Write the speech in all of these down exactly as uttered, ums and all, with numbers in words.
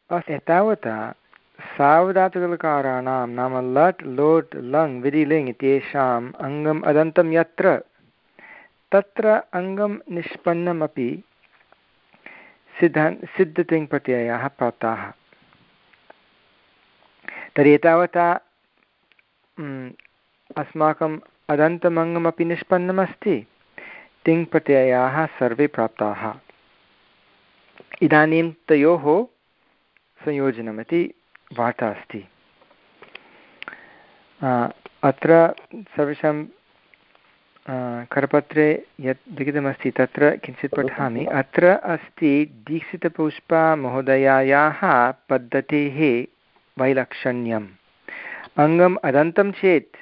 एतावता सावधातुकलकाराणां नाम लट् लोट् लङ् विधिलिङ् इत्येषाम् अङ्गम् अदन्तं यत्र तत्र अङ्गं निष्पन्नमपि सिद्ध सिद्धतिङ्प्रत्ययाः प्राप्ताः। तर्हि एतावता अस्माकम् अदन्तमङ्गमपि निष्पन्नमस्ति, तिङ्प्रत्ययाः सर्वे प्राप्ताः। इदानीं तयोः संयोजनमिति वार्ता अस्ति। अत्र सर्वेषां करपत्रे यत् लिखितमस्ति तत्र किञ्चित् पठामि। अत्र अस्ति दीक्षितपुष्पा महोदयायाः पद्धतेः वैलक्षण्यम्। अङ्गम् अदन्तं चेत्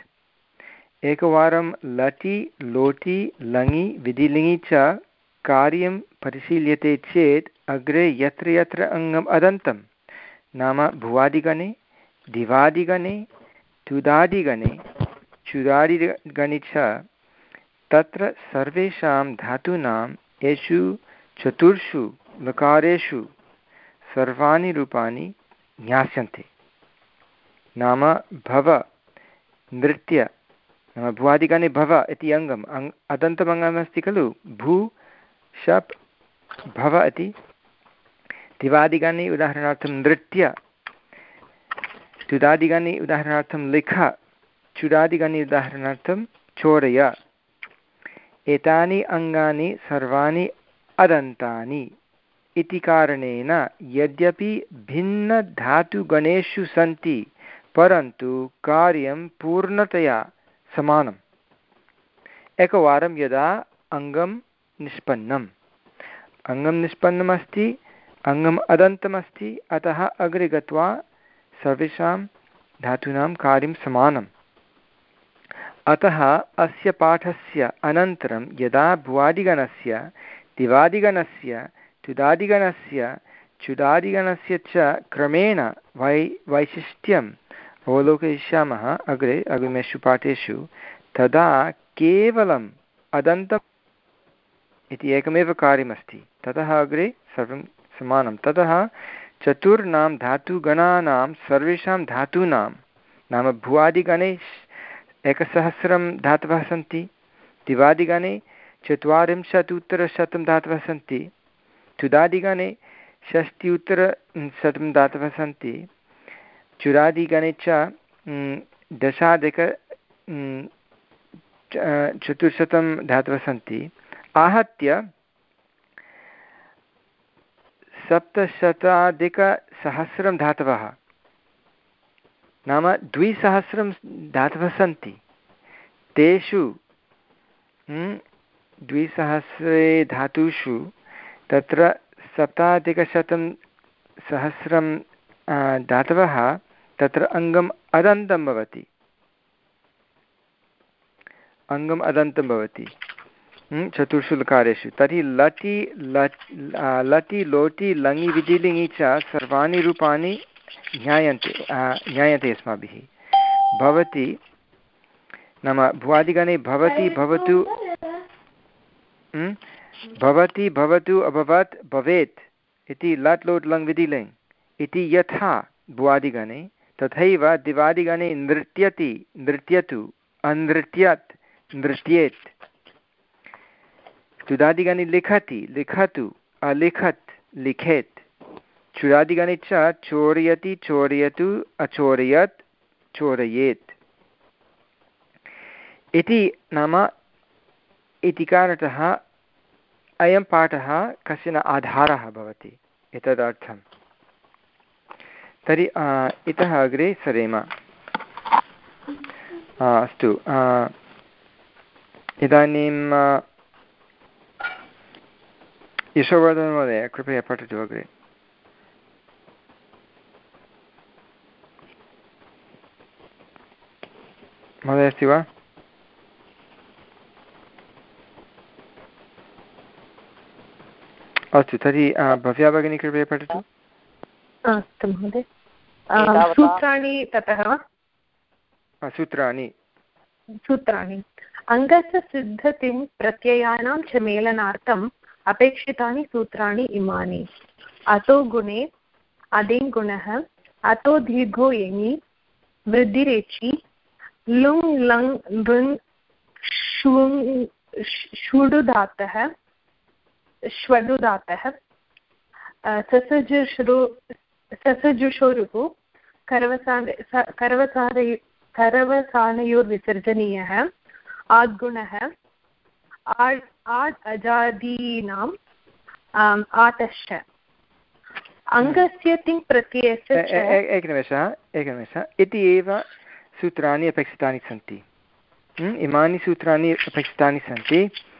एकवारं लटि लोटि लङि विधिलिङि च कार्यं परिशील्यते चेत् अग्रे यत्र यत्र अङ्गम् अदन्तं नाम भुवादिगणे दिवादिगणे तुदादिगणे चुदादिगणे च तत्र सर्वेषां धातूनां येषु चतुर्षु लकारेषु सर्वाणि रूपाणि ज्ञास्यन्ते। नाम भव नृत्य नाम भुवादिगणे भव इति अङ्गम् अङ् अदन्तमङ्गमस्ति खलु। भू शप् भव इति। दिवादिगणे उदाहरणार्थं नृत्य, तुदादिगणे उदाहरणार्थं लिख, चुडादिगणे उदाहरणार्थं चोरय। एतानि अङ्गानि सर्वाणि अदन्तानि इति कारणेन यद्यपि भिन्नधातुगणेषु सन्ति परन्तु कार्यं पूर्णतया समानम्। एकवारं यदा अङ्गं निष्पन्नम् अङ्गं निष्पन्नमस्ति, अङ्गम् अदन्तमस्ति, अतः अग्रे गत्वा सर्वेषां धातूनां कार्यं समानम्। अतः अस्य पाठस्य अनन्तरं यदा भुवादिगणस्य दिवादिगणस्य तुदादिगणस्य चुदादिगणस्य च क्रमेण वै वैशिष्ट्यम् अवलोकयिष्यामः अग्रे अग्रिमेषु पाठेषु, तदा केवलम् अदन्तम् इति एकमेव कार्यमस्ति। ततः अग्रे सर्वं समानं। ततः चतुर्णां धातुगणानां सर्वेषां धातूनां नाम भुवादिगणे एकसहस्रं धातवः सन्ति, दिवादिगणे चत्वारिंशत् उत्तरशतं धातवः सन्ति, तुदादिगणे षष्ट्युत्तरशतं धातवः सन्ति, चुरादिगणे च दशाधिक चतुश्शतं धातवः सन्ति। आहत्य सप्तशताधिकसहस्रं धातवः नाम द्विसहस्रं धातवः सन्ति। तेषु द्विसहस्रे धातुषु तत्र सप्ताधिकशतं सहस्रं धातवः तत्र अङ्गम् अदन्तं भवति अङ्गम् अदन्तं भवति चतुर्षु लकारेषु। तर्हि लटि लटि लोटि लङि विधिलिङि च सर्वाणि रूपाणि ज्ञायन्ते ज्ञायन्ते अस्माभिः। भवति नाम भुवादिगणे भवति भवतु भवति भवतु अभवत् भवेत् इति लट् लोट् लङ् विधिलिङ् इति यथा भुवादिगणे तथैव दिवादिगणे नृत्यति नृत्यतु अनृत्यत् नृत्येत्। तुदादिगणे लिखति लिखतु अलिखत् लिखेत्। चुरादिगणे च चोरयति चोरयतु अचोरयत् चोरयेत् इति नाम इति कारणतः अयं पाठः कश्चन आधारः भवति एतदर्थं। तर्हि इतः अग्रे सरेम। अस्तु, इदानीं यशोवर्धनमहोदय कृपया पठतु अग्रे। महोदय अस्ति वा? अस्तु, तर्हि भव्या भगिनी कृपया पठतु। अस्तु महोदय। सूत्राणि ततः वा? सूत्राणि सूत्राणि अङ्गस्य सिद्धतिं प्रत्ययानां च मेलनार्थम् अपेक्षितानि सूत्राणि इमानि। अतो गुणे अदिङ्गुणः अतो दीर्घो यङि वृद्धिरेचि लुङ् लङ् लृङ् षुङ् षुडुदातः श्वडुदातः ससजुषु ससजुषोरुः करवसाद करवसाद करवसानयोर्विसर्जनीयः आद्गुणः आड् आड् अजादीनाम् आतश्च अङ्गस्य तिङ् प्रत्ययस्य एकनिमेषः एकनिमेषः इति एव सूत्राणि अपेक्षितानि सन्ति। इमानि सूत्राणि अपेक्षितानि सन्ति।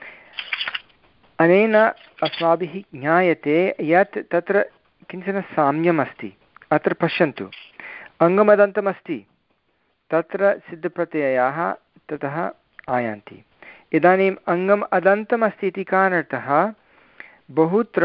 अनेन अस्माभिः ज्ञायते यत् तत्र किञ्चन साम्यम् अस्ति। अत्र पश्यन्तु, अङ्गमदन्तमस्ति, तत्र सिद्धप्रत्ययाः ततः आयान्ति। इदानीम् अङ्गम् अदन्तमस्ति इति कारणतः बहुत्र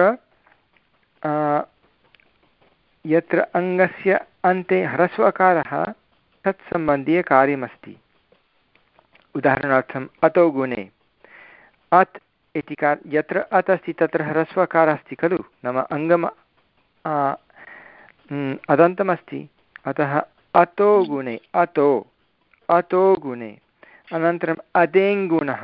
यत्र अङ्गस्य अन्ते ह्रस्व अकारः तत्सम्बन्धीयकार्यमस्ति। उदाहरणार्थम् अतो गुणे अत् इति का यत्र अत् अस्ति तत्र ह्रस्व अकारः अस्ति खलु, नाम अङ्गम् अदन्तमस्ति, अतः अतो गुणे अतो अतो गुणे। अनन्तरम् अदेङ्गुणः,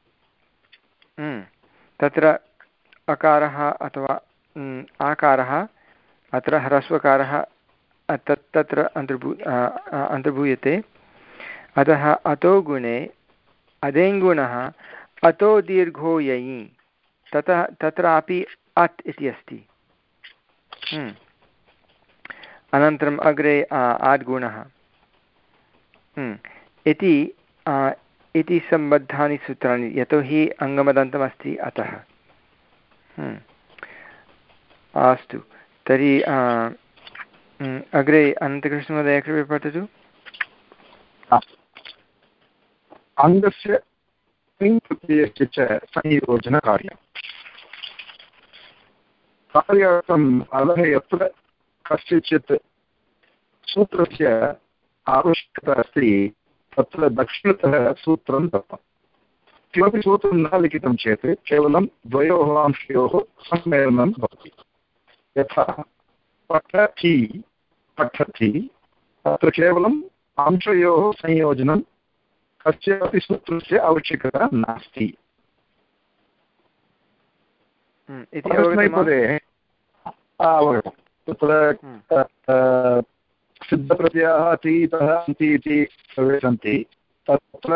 तत्र अकारः अथवा आकारः अत्र ह्रस्वकारः तत् तत्र अन्तर्भू अन्तर्भूयते। अतः अतो गुणे अदेङ्गुणः अतो दीर्घो ययि, ततः तत्रापि अत् इति अस्ति। अनन्तरम् अग्रे आद्गुणः इति इति सम्बद्धानि सूत्राणि, यतोहि अङ्गमदन्तमस्ति अतः। अस्तु, तर्हि अग्रे अनन्तकृष्णमहोदय कृपया पठतु। अङ्गस्य तिङ् प्रत्ययस्य च संयोजनकार्यं कार्यार्थम् अधः यत्र कस्यचित् सूत्रस्य आवश्यकता अस्ति तत्र दक्षिणतः सूत्रं दत्तं। किमपि सूत्रं न लिखितं चेत् केवलं द्वयोः अंशयोः सम्मेलनं भवति। यथा पठति पठति, तत्र केवलम् अंशयोः संयोजनं, कस्यापि सूत्रस्य आवश्यकता नास्ति। परस्मैपदे अवगतं, तत्र सिद्धप्रत्ययाः अति इतः अन्ति इति सर्वे सन्ति। तत्र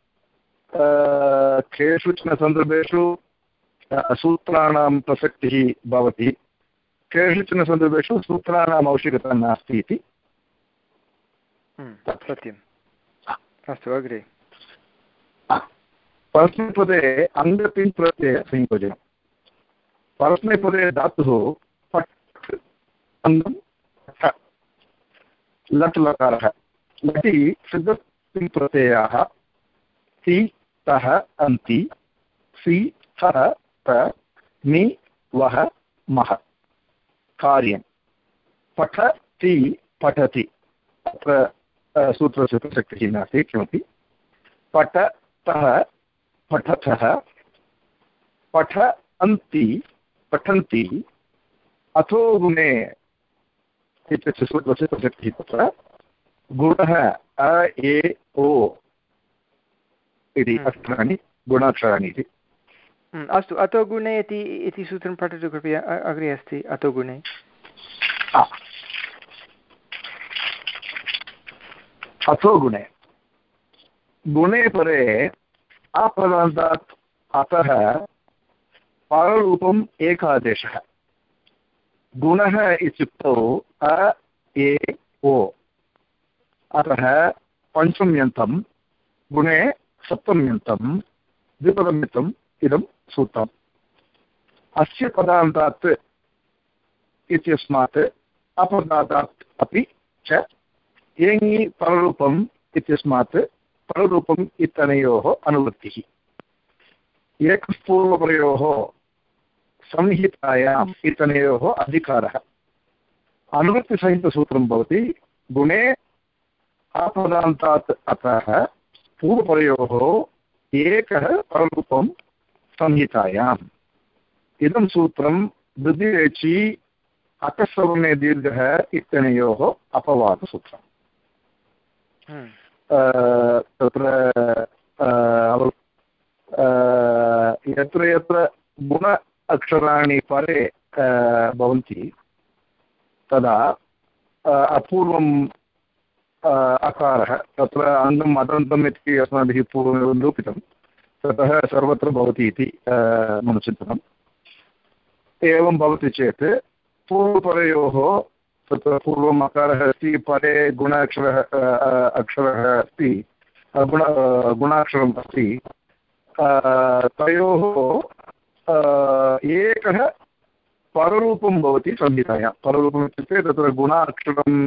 केषुचन सन्दर्भेषु सूत्राणां प्रसक्तिः भवति, केषुचन सन्दर्भेषु सूत्राणाम् आवश्यकता नास्ति इति। सत्यम्। अस्तु, अग्रे। परस्मैपदे अङ्गतिङ् प्रत्यय संयोजनं। परस्मैपदे धातुः पट् अङ्गं लट् लकारः। लटि सिद्धतिङ् प्रत्ययाः ति तः अन्ति सि थः त नि वः मः। कार्यं पठति पठति, अत्र सूत्रस्य प्रसक्तिः नास्ति किमपि। पठतः पठतः, पठ अन्ति पठन्ति, अथो गुणे इत्यस्य सूत्रस्य प्रसक्तिः। तत्र गुणः अ ए ओ इति अक्षराणि गुणाक्षराणि इति। अस्तु, अतो गुणे इति इति सूत्रं पठतु कृपया। अग्रे अस्ति अतो गुणे। अथो गुणे गुणे परे अपदान्तात् अतः पररूपम् एकादेशः। गुणः इत्युक्तौ अ ए ओ, अतः पञ्चम्यन्तं गुणे सप्तम्यन्तं द्विपदम्यन्तम् इदं सूत्रम्। अस्य पदान्तात् इत्यस्मात् अपदान्तात् अपि च एङि पररूपम् इत्यस्मात् पररूपम् इत्यनयोः अनुवृत्तिः। एकः पूर्वपरयोः संहितायाम् इत्यनयोः अधिकारः। अनुवृत्तिसहितसूत्रं भवति गुणे अपदान्तात् अतः पूर्वपरयोः एकः पररूपं संहितायाम्। इदं सूत्रं वृद्धिरेचि अकस्वर्णे दीर्घः इत्यनयोः अपवादसूत्रम्। तत्र यत्र यत्र गुण अक्षराणि परे भवन्ति तदा अपूर्वम् अकारः तत्र अङ्गम् अदन्तम् इति अस्माभिः पूर्वमेव निरूपितं ततः सर्वत्र भवति इति मम चिन्तनम्। एवं भवति चेत् पूर्वपरयोः तत्र पूर्वम् अकारः अस्ति परे गुण अक्षरः अक्षरः अस्ति गुण गुणाक्षरम् अस्ति तयोः एकः पररूपं भवति संहितायां। पररूपम् इत्युक्ते तत्र गुणाक्षरं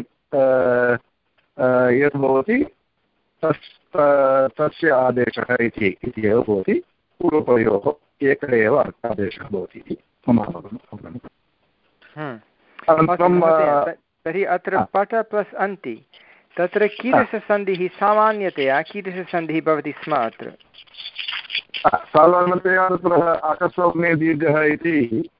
यत् भवति तस् तस्य आदेशः इति इति एव भवति। पूर्वपरयोः एकः एव आदेशः भवति इति मम अवगमनम्। तर्हि अत्र पठ प्लस् अन्ति तत्र कीदृशसन्धिः सामान्यतया कीदृशसन्धिः भवति स्म अत्र? साधारणतया तत्र अकस्वर्णे दीर्घः इति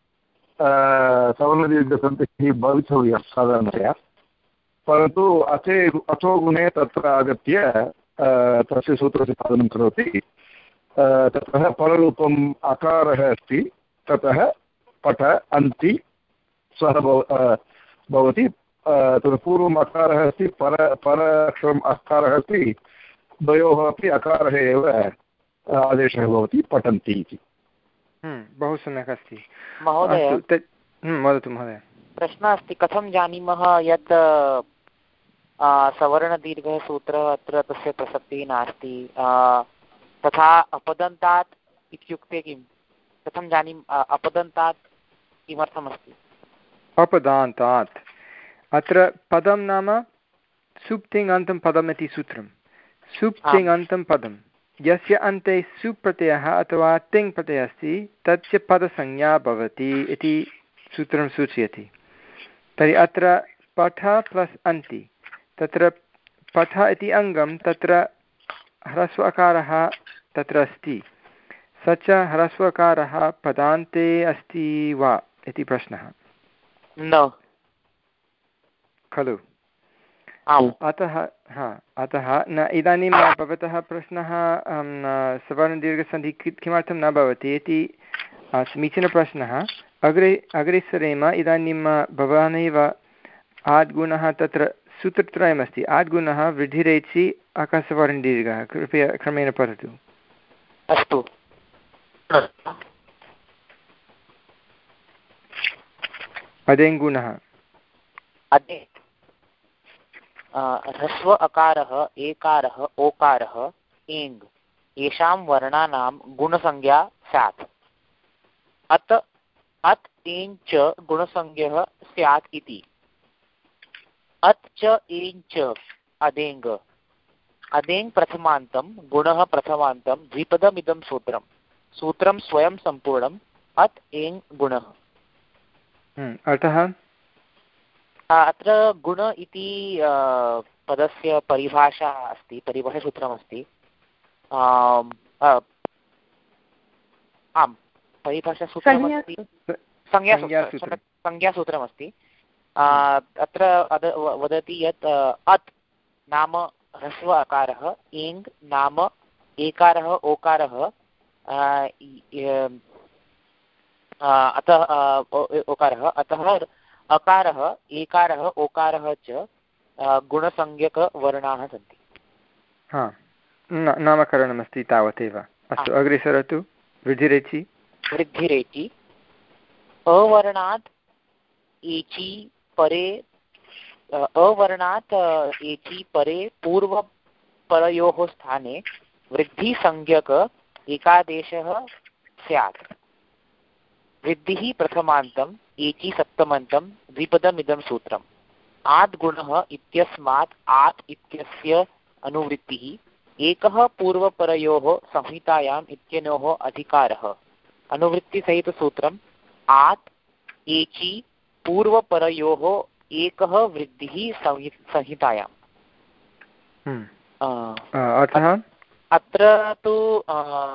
सवर्णदीर्घसन्धिः भवितव्यः साधारणतया, परन्तु अथे अथो गुणे तत्र आगत्य तस्य सूत्रस्य पालनं करोति। ततः पररूपम् अकारः अस्ति ततः पठ अन्ति सः भवति। तत्र पूर्वम् अकारः अस्ति पर पर अक्षरम् अकारः अस्ति द्वयोः अपि अकारः एव आदेशः भवति पठन्ति इति। बहु सम्यक् अस्ति महोदय। वदतु महोदय। प्रश्नः अस्ति, कथं जानीमः यत् सवर्णदीर्घः सूत्रः अत्र तस्य प्रसक्तिः नास्ति, तथा अपदन्तात् इत्युक्ते किं? कथं जानीम अपदन्तात् किमर्थमस्ति? अपदान्तात् अत्र पदं नाम सुप्तिङन्तं पदम् इति सूत्रं। सुप्तिङन्तं पदं यस्य अन्ते सुप् प्रत्ययः अथवा तिङ् प्रत्ययः अस्ति तस्य पदसंज्ञा भवति इति सूत्रं सूचयति। तर्हि अत्र पठ प्लस् अन्ति तत्र पठ इति अङ्गं तत्र ह्रस्वकारः तत्र अस्ति, स च ह्रस्वकारः पदान्ते अस्ति वा इति प्रश्नः। न खलु? अतः हा अतः न इदानीं भवतः प्रश्नः सवर्णदीर्घसन्धिः किमर्थं न भवति इति समीचीनप्रश्नः। अग्रे अग्रे सरेम। इदानीं भवानेव आद्गुणः तत्र सूत्रत्रयमस्ति। आद्गुणः वृद्धिरेचि अकसवर्णदीर्घः। कृपया क्रमेण पठतु। अस्तु। अदेङ्गुणः अदे ह्रस्व अकारः एकारः ओकारः एङ् येषां वर्णानां गुणसंज्ञा स्यात्। अत अत् एङ् च गुणसंज्ञः स्यात् इति। अत् च एङ् च अदेङ् अदेङ् प्रथमान्तं गुणः प्रथमान्तं द्विपदमिदं सूत्रं सूत्रं स्वयं सम्पूर्णम् अत् एङ् गुणः। अतः अत्र गुण इति पदस्य परिभाषा अस्ति, परिभाषासूत्रमस्ति। आम् परिभाषासूत्रमस्ति, संज्ञासूत्रं संज्ञासूत्रमस्ति। अत्र वदति यत् अत् नाम ह्रस्व अकारः, एङ् नाम एकारः ओकारः, अतः ओकारः अतः अकारः एकारः ओकारः च गुणसंज्ञकवर्णाः सन्ति। हा नामकरणमस्ति तावदेव। अस्तु अग्रे सरतु। वृद्धिरेचि वृद्धिरेचि अवर्णात् एचि परे अवर्णात् एचि परे पूर्वपरयोः स्थाने वृद्धिसंज्ञक एकादेशः स्यात्। वृद्धिः प्रथमान्तं एचि सप्तमन्तं द्विपदमिदं सूत्रम्। आद् गुणः इत्यस्मात् आत् इत्यस्य अनुवृत्तिः एकः पूर्वपरयोः संहितायाम् इत्यनोः अधिकारः। अनुवृत्तिसहितसूत्रम् आत् एचि पूर्वपरयोः एकः वृद्धिः संहितायाम्। अत्र तु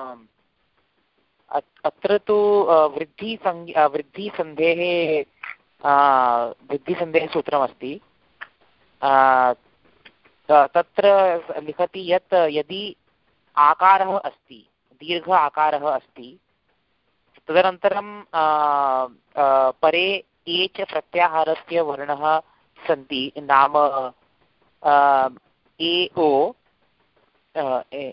अत्र तु वृद्धिसंज्ञा वृद्धिसन्धेः वृद्धिसन्देहसूत्रमस्ति। तत्र लिखति यत् यदि आकारः अस्ति, दीर्घ आकारः अस्ति, तदनन्तरं परे ए च प्रत्याहारस्य वर्णः सन्ति, नाम ए ओ ए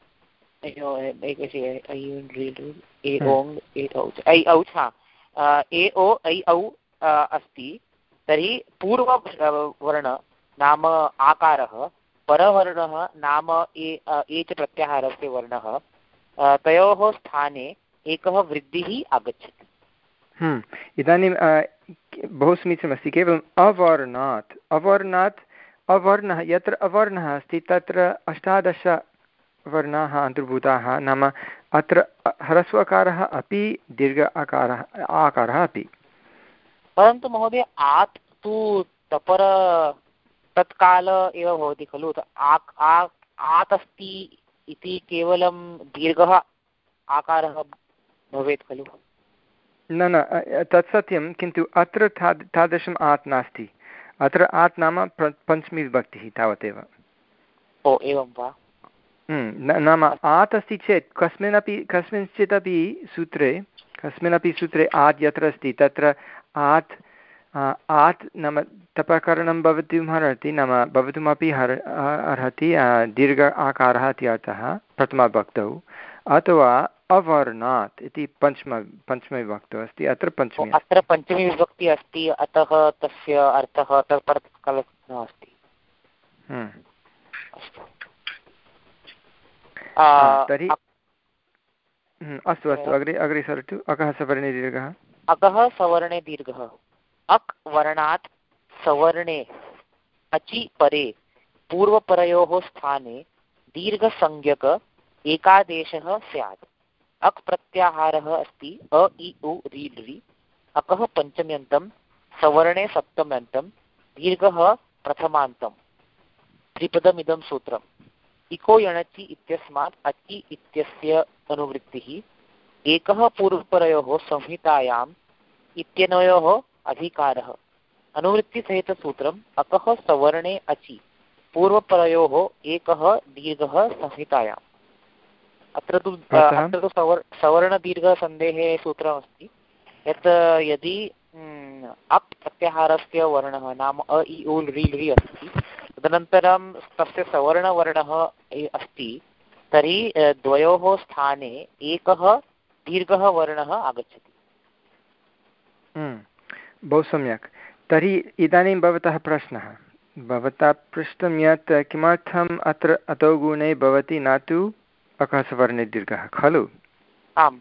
ओ ऐ औ अस्ति, तर्हि पूर्ववर्ण नाम आकारः, परवर्णः नाम ए ए च प्रत्याहारस्य वर्णः, तयोः स्थाने एकः वृद्धिः आगच्छति। इदानीं बहु समीचीनमस्ति। केवलम् अवर्णात् अवर्णात् अवर्णः यत्र अवर्णः अस्ति तत्र अष्टादश वर्णाः अन्तर्भूताः, नाम अत्र ह्रस्वकारः अपि दीर्घ आकारः आकारः अपि। परन्तु महोदय आत् तु तपर तत्काल एव भवति खलु, आत् अस्ति इति केवलं दीर्घः आकारः भवेत् खलु? न न तत् सत्यं, किन्तु अत्र ताद् तादृशम् आत् नास्ति। अत्र आत् नाम पञ्चमी विभक्तिः तावदेव। ओ एवं वा? नाम आत् अस्ति चेत् कस्मिन्नपि कस्मिंश्चित् अपि सूत्रे कस्मिन्नपि सूत्रे आत् यत्र अस्ति तत्र आत् आत् नाम तपकरणं भवितुमर्हति, नाम भवितुमपि हर अर्हति दीर्घ आकारः इति अर्थः प्रथमविभक्तौ, अथवा अवर्णात् इति पञ्चम पञ्चमविभक्तौ अस्ति। अत्र पञ्चमी अत्र पञ्चमी विभक्ति अस्ति, अतः तस्य अर्थः तत्परकाल नास्ति। तर्हि अस्तु अस्तु अग्रे अग्रे सरतु। अकः सवर्णे दीर्घः। अकः सवर्णे दीर्घः। अक् वर्णात् सवर्णे अचि परे पूर्वपरयोः स्थाने दीर्घसंज्ञक एकादेशः स्यात्। अक् प्रत्याहारः अस्ति अ इ उ रि लृ। अकः पञ्चम्यन्तं, सवर्णे सप्तम्यन्तं, दीर्घः प्रथमान्तं। त्रिपदमिदं सूत्रम्। इको यणचि इत्यस्मात् अचि इत्यस्य अनुवृत्तिः एकः पूर्वपरयोः संहितायाम् इत्यनयोः अधिकारः। अनुवृत्तिसहितसूत्रम् अकः सवर्णे अचि पूर्वपरयोः एकः दीर्घः संहितायाम्। अत्र तु अत्र तु सवर् सवर्णदीर्घसन्देहे सूत्रमस्ति यत् यदि अप् प्रत्याहारस्य वर्णः नाम अ इ उ ऋ लृ अस्ति, तदनन्तरं तस्य सवर्णवर्णः अस्ति, तर्हि द्वयोः स्थाने एकः दीर्घः वर्णः आगच्छति। बहु सम्यक्। तर्हि इदानीं भवतः प्रश्नः, भवता पृष्टं यत् किमर्थम् अत्र अतो गुणे भवति न तु अकः सवर्णे दीर्घः खलु? आम्।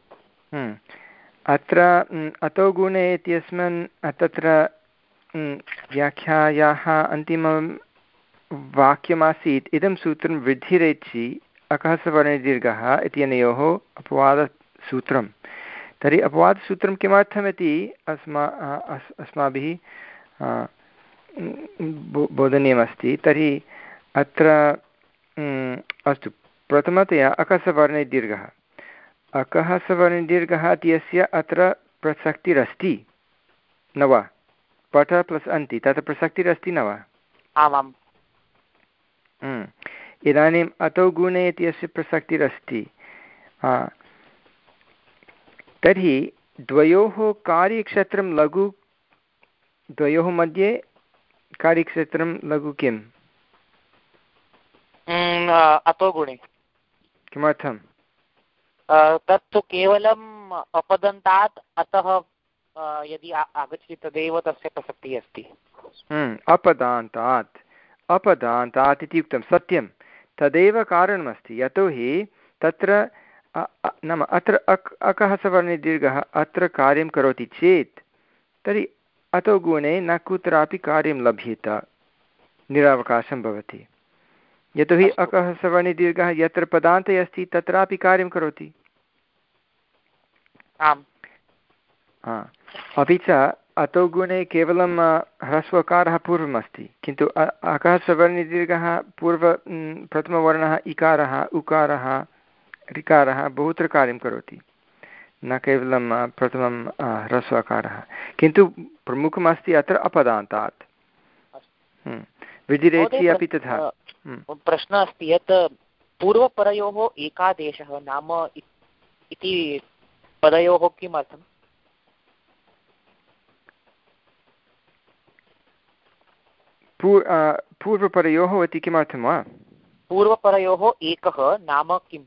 अत्र अतो गुणे इत्यस्मिन् तत्र व्याख्यायाः अन्तिमं वाक्यमासीत् इदं सूत्रं वृद्धिरेचि अकः सवर्णे दीर्घः इत्यनयोः अपवादसूत्रं। तर्हि अपवादसूत्रं किमर्थमिति अस्मा अस्माभिः बोधनीयमस्ति। तर्हि अत्र अस्तु, प्रथमतया अकः सवर्णे दीर्घः। अकः सवर्णे दीर्घः इत्यस्य अत्र प्रसक्तिरस्ति न वा? पठ प्लस् अन्ति, तत्र प्रसक्तिरस्ति न वा? आमाम्। इदानीम् अतो गुणे इत्यस्य प्रसक्तिरस्ति। तर्हि द्वयोः कार्यक्षेत्रं लघु, द्वयोः मध्ये कार्यक्षेत्रं लघु किम्? अतो गुणे। किमर्थं? तत्तु केवलम् अपदन्तात् अतः यदि आगच्छति तदेव तस्य प्रसक्तिः अस्ति। अपदान्तात् अपदान्तात् इति उक्तं सत्यं, तदेव कारणमस्ति। यतोहि तत्र नाम अत्र अक् अकः सवर्णे दीर्घः अत्र कार्यं करोति चेत् तर्हि अतो गुणे न कुत्रापि कार्यं लभ्येत, निरवकाशं भवति। यतोहि अकः सवर्णे दीर्घः यत्र पदान्ते अस्ति तत्रापि कार्यं करोति। आम्। अपि च अतो गुणे केवलं ह्रस्वकारः पूर्वमस्ति, किन्तु अकः सवर्णे दीर्घः पूर्व प्रथमवर्णः इकारः, उकारः, ऋकारः बहुत्र कार्यं करोति। न केवलं प्रथमं ह्रस्वकारः, किन्तु प्रमुखमस्ति अत्र अपदान्तात्। विधिरेचि अपि तथा। प्रश्नः अस्ति यत् पूर्वपरयोः एकादेशः नाम इति पदयोः किमर्थं? पूर् पूर्वपरयोः इति किमर्थं वा? पूर्वपरयोः एकः नाम किम्?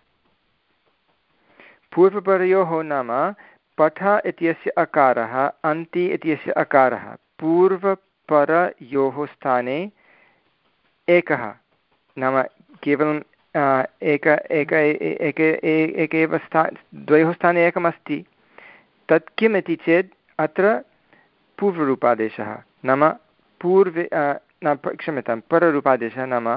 पूर्वपरयोः नाम पठ इत्यस्य अकारः अन्ति इत्यस्य अकारः पूर्वपरयोः स्थाने एकः, नाम केवलं एक एक एक एक एव स्था द्वयोः स्थाने एकमस्ति। तत् किम् इति चेत् अत्र पूर्वरूपादेशः नाम पूर्वे न क्षम्यतां पररूपादेशः नाम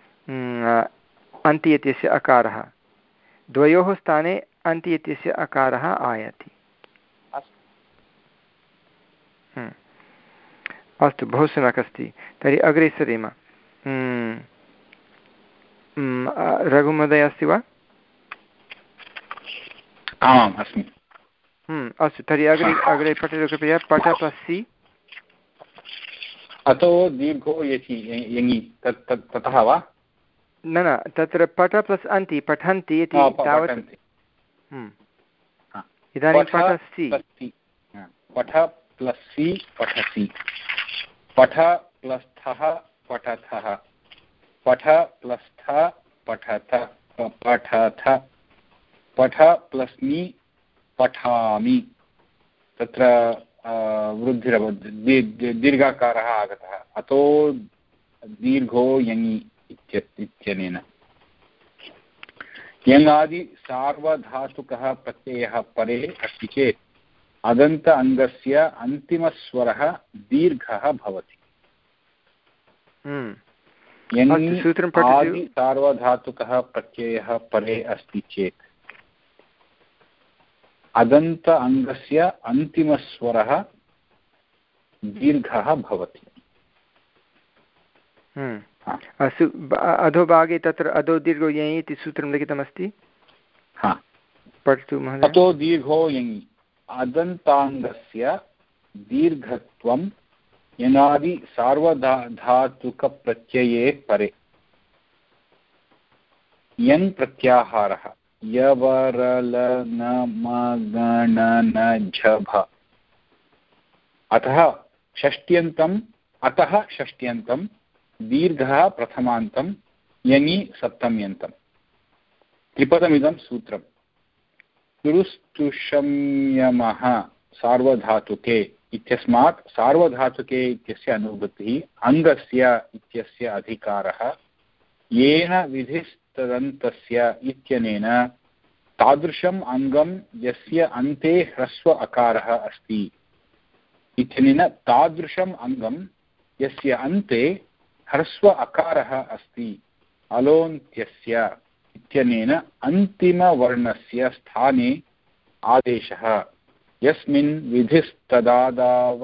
अन्ति इत्यस्य अकारः, द्वयोः स्थाने अन्ति इत्यस्य अकारः आयाति। अस्तु, बहु सम्यक् अस्ति। तर्हि अग्रे सरेम। रघुमहोदय अस्ति वा? आम् अस्मि। अस्तु, तर्हि अग्रे अग्रे पठतु कृपया। पठ पसि अतो दीर्घो यचि यङि ततः वा? न न, तत्र पठ प्लस् अन्ति पठन्ति इति तावत्। इदानीं पठसि, पठ प्लस् सि पठसि, पठ प्लस् थः पठथः, पठ प्लस् थ पठथ पठथ, पठ प्लस् नि पठामि। तत्र वृद्धिरभवत्, दीर्घाकारः आगतः। अतो दीर्घो यङि इत्यनेन। यङादि सार्वधातुकः प्रत्ययः परे अस्ति चेत् अदन्त अङ्गस्य अन्तिमस्वरः दीर्घः भवति। आदि सार्वधातुकः प्रत्ययः परे अस्ति चेत् अदन्त अङ्गस्य अन्तिमस्वरः दीर्घः भवति। अस्तु, अधोभागे तत्र अधो दीर्घो यङि इति सूत्रं लिखितमस्ति। पठतु महोदय। अतो दीर्घो यङि अदन्ताङ्गस्य दीर्घत्वं यङादि सार्वधातुकप्रत्यये परे। यन् प्रत्याहारः यवरल न मगण न झभ। अतः षष्ट्यन्तम् अतः षष्ट्यन्तं दीर्घः प्रथमान्तं यङि सप्तम्यन्तं। त्रिपदमिदं सूत्रम्। तुरुस्तुषंयमः सार्वधातुके इत्यस्मात् सार्वधातुके इत्यस्य अनुवृत्तिः अङ्गस्य इत्यस्य अधिकारः येन विधिस्तदन्तस्य इत्यनेन तादृशम् अङ्गं यस्य अन्ते ह्रस्व अकारः अस्ति इत्यनेन तादृशम् अङ्गं यस्य अन्ते ह्रस्व अकारः अस्ति अलोन्त्यस्य इत्यनेन अन्तिमवर्णस्य स्थाने आदेशः यस्मिन् विधिस्तदादाव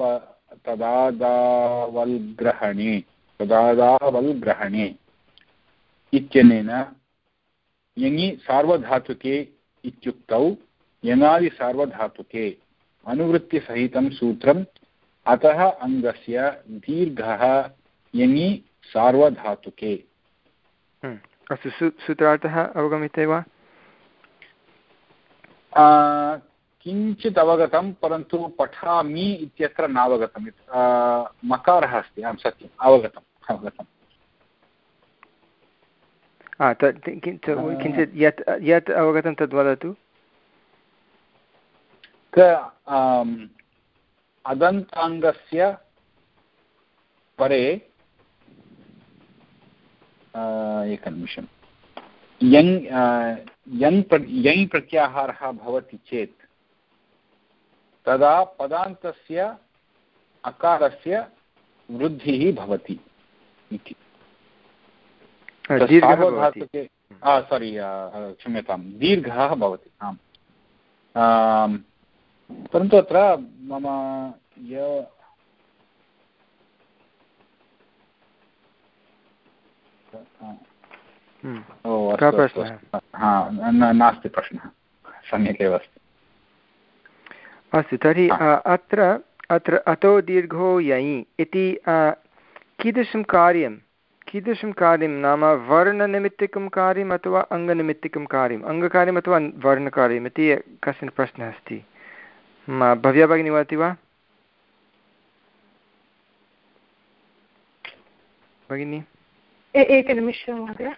तदादावल्ग्रहणे तदादावल्ग्रहणे इत्यनेन यङि सार्वधातुके इत्युक्तौ यङादि सार्वधातुके अनुवृत्तिसहितं सूत्रम् अतः अङ्गस्य दीर्घः यङि सार्वधातुके। अस्तु, सूत्रार्थः अवगम्यते वा? किञ्चित् अवगतं, परन्तु पठामि इत्यत्र नावगतं। मकारः अस्ति, आं सत्यम्, अवगतम् अवगतम्। किञ्चित् यत् यत् अवगतं तद् वदतु। अदन्ताङ्गस्य परे एकनिमिषं यङ् यङ् यङ् प्रत्याहारः भवति चेत् तदा पदान्तस्य अकारस्य वृद्धिः भवति इति। सार्वधातुके सारी क्षम्यतां दीर्घः भवति। आम्, परन्तु अत्र मम य नास्ति प्रश्नः, सम्यक् एव अस्ति। अस्तु तर्हि अत्र अत्र अतो दीर्घो ययि इति कीदृशं कार्यं कीदृशं कार्यं नाम वर्णनिमित्तिकं कार्यम् अथवा अङ्गनिमित्तिकं कार्यम् अङ्गकार्यम् अथवा वर्णकार्यम् इति कश्चन प्रश्नः अस्ति भव्या भगिनी वदति वा भगिनी एकनिमिषं महोदय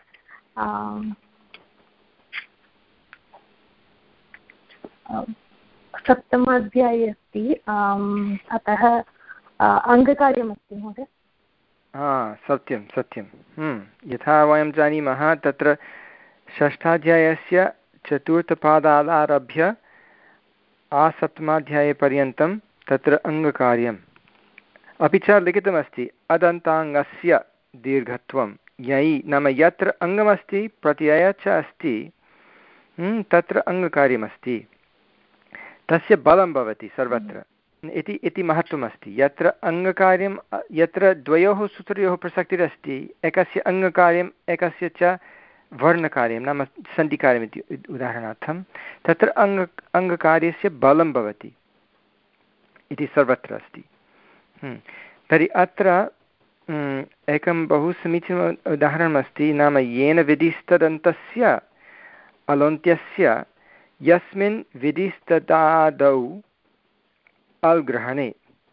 सप्तमाध्याये अस्ति अतः अङ्गकार्यमस्ति महोदय हा सत्यं सत्यं यथा वयं जानीमः तत्र षष्ठाध्यायस्य चतुर्थपादादारभ्य आसप्तमाध्यायपर्यन्तं तत्र अङ्गकार्यम् अपि च लिखितमस्ति अदन्ताङ्गस्य दीर्घत्वं ययि नाम यत्र अङ्गमस्ति प्रत्ययः च अस्ति तत्र अङ्गकार्यमस्ति तस्य बलं भवति सर्वत्र इति इति महत्त्वमस्ति यत्र अङ्गकार्यं यत्र द्वयोः सूत्रयोः प्रसक्तिरस्ति एकस्य अङ्गकार्यम् एकस्य च वर्णकार्यं नाम सन्धिकार्यमिति उदाहरणार्थं तत्र अङ्ग अङ्गकार्यस्य बलं भवति इति सर्वत्र अस्ति तर्हि अत्र एकं बहु समीचीनम् उदाहरणमस्ति नाम येन विधिस्तदन्तस्य अलोन्त्यस्य यस्मिन् विधिस्तदादौ अल् ग्रहणे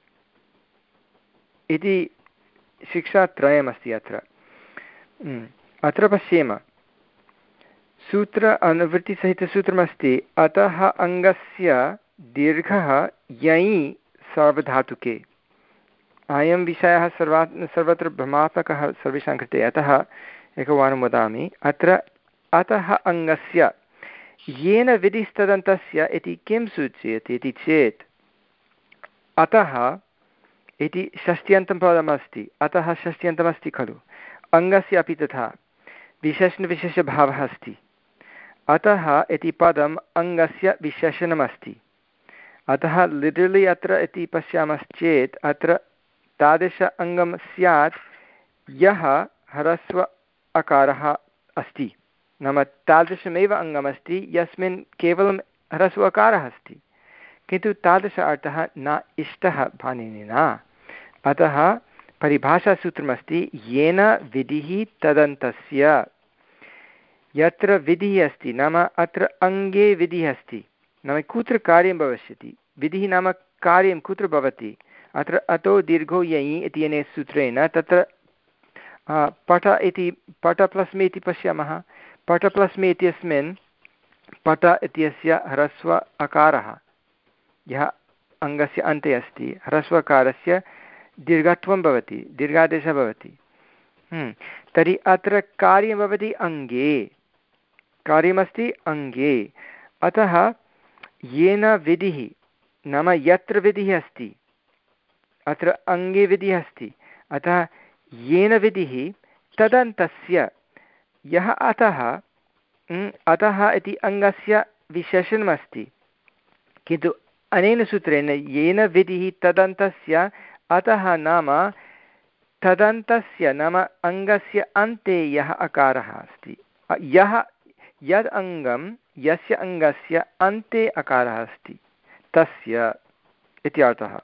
इति शिक्षात्रयमस्ति अत्र अत्र पश्येम सूत्र अनुवृत्तिसहितसूत्रमस्ति अतः अङ्गस्य दीर्घः ययि सार्वधातुके अयं विषयः सर्वा सर्वत्र भ्रमात्मकः सर्वेषां कृते अतः एकवारं वदामि अत्र अतः अङ्गस्य येन विधिस्तदन्तस्य इति किं सूचयति इति चेत् अतः इति षष्ट्यन्तं पदमस्ति अतः षष्ट्यन्तमस्ति खलु अङ्गस्य अपि तथा विशेषणविशेषभावः अस्ति अतः इति पदम् अङ्गस्य विशेषणमस्ति अतः लिटरलि अत्र इति पश्यामश्चेत् अत्र तादृश अङ्गं स्यात् यः ह्रस्व अकारः अस्ति नाम तादृशमेव अङ्गमस्ति यस्मिन् केवलं ह्रस्व अकारः अस्ति किन्तु तादृश अर्थः न इष्टः पाणिनिना अतः परिभाषासूत्रमस्ति येन विधिः तदन्तस्य यत्र विधिः अस्ति नाम अत्र अङ्गे विधिः अस्ति नाम कुत्र कार्यं भविष्यति विधिः नाम कार्यं कुत्र भवति अत्र अतो दीर्घो ययि इत्यनेन सूत्रेण तत्र पठ इति पठ प्लस् मे इति पश्यामः पठ प्लस् मे इत्यस्मिन् पठ इत्यस्य ह्रस्व अकारः यः अङ्गस्य अन्ते अस्ति ह्रस्वकारस्य दीर्घत्वं भवति दीर्घादेशः भवति तर्हि अत्र कार्यं भवति अङ्गे कार्यमस्ति अङ्गे अतः येन विधिः नाम यत्र विधिः अस्ति अत्र अङ्गे विधिः अस्ति अतः येन विधिः तदन्तस्य यः अतः अतः इति अङ्गस्य विशेषणमस्ति किन्तु अनेन सूत्रेण येन विधिः तदन्तस्य अतः नाम तदन्तस्य नाम अङ्गस्य अन्ते यः अकारः अस्ति यः यद् अङ्गं यस्य अङ्गस्य अन्ते अकारः अस्ति तस्य इति अर्थः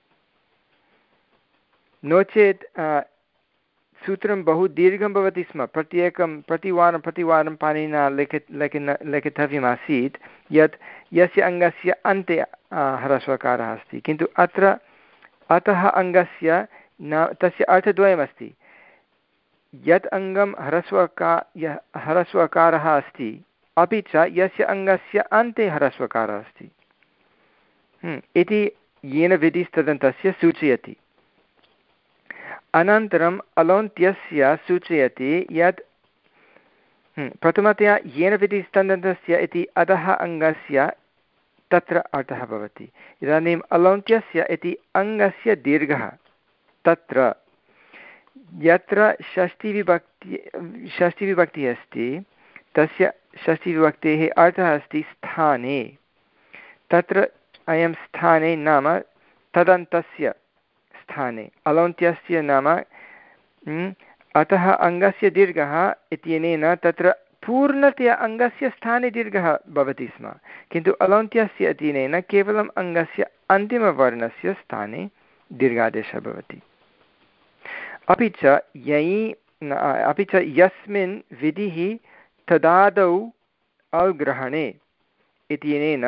नो चेत् सूत्रं बहु दीर्घं भवति स्म प्रत्येकं प्रतिवारं प्रतिवारं पाणिनिना लिखि लिखिन लिखितव्यमासीत् यत् यस्य अङ्गस्य अन्ते ह्रस्वकारः अस्ति किन्तु अत्र अतः अङ्गस्य न तस्य अर्थद्वयमस्ति यत् अङ्गं ह्रस्वका यः ह्रस्वकारः अस्ति अपि च यस्य अङ्गस्य अन्ते ह्रस्वकारः अस्ति इति येन विधिस्तदन्तस्य सूचयति अनन्तरम् अलोन्त्यस्य सूचयति यत् प्रथमतया येन विधिस्तदन्तस्य इति अधः अङ्गस्य तत्र अर्थः भवति इदानीम् अलोन्त्यस्य इति अङ्गस्य दीर्घः तत्र यत्र षष्ठीविभक्ति षष्ठीविभक्तिः अस्ति तस्य षष्ठीविभक्तेः अर्थः अस्ति स्थाने तत्र अयं स्थाने नाम तदन्तस्य स्थाने अलोन्त्यस्य नाम अतः अङ्गस्य दीर्घः इत्यनेन तत्र पूर्णतया अङ्गस्य स्थाने दीर्घः भवति स्म किन्तु अलोन्त्यस्य इत्यनेन केवलम् अङ्गस्य अन्तिमवर्णस्य स्थाने दीर्घादेशः भवति। अपि च ययि अपि च यस्मिन् विधिः तदादौ अग्रहणे इत्यनेन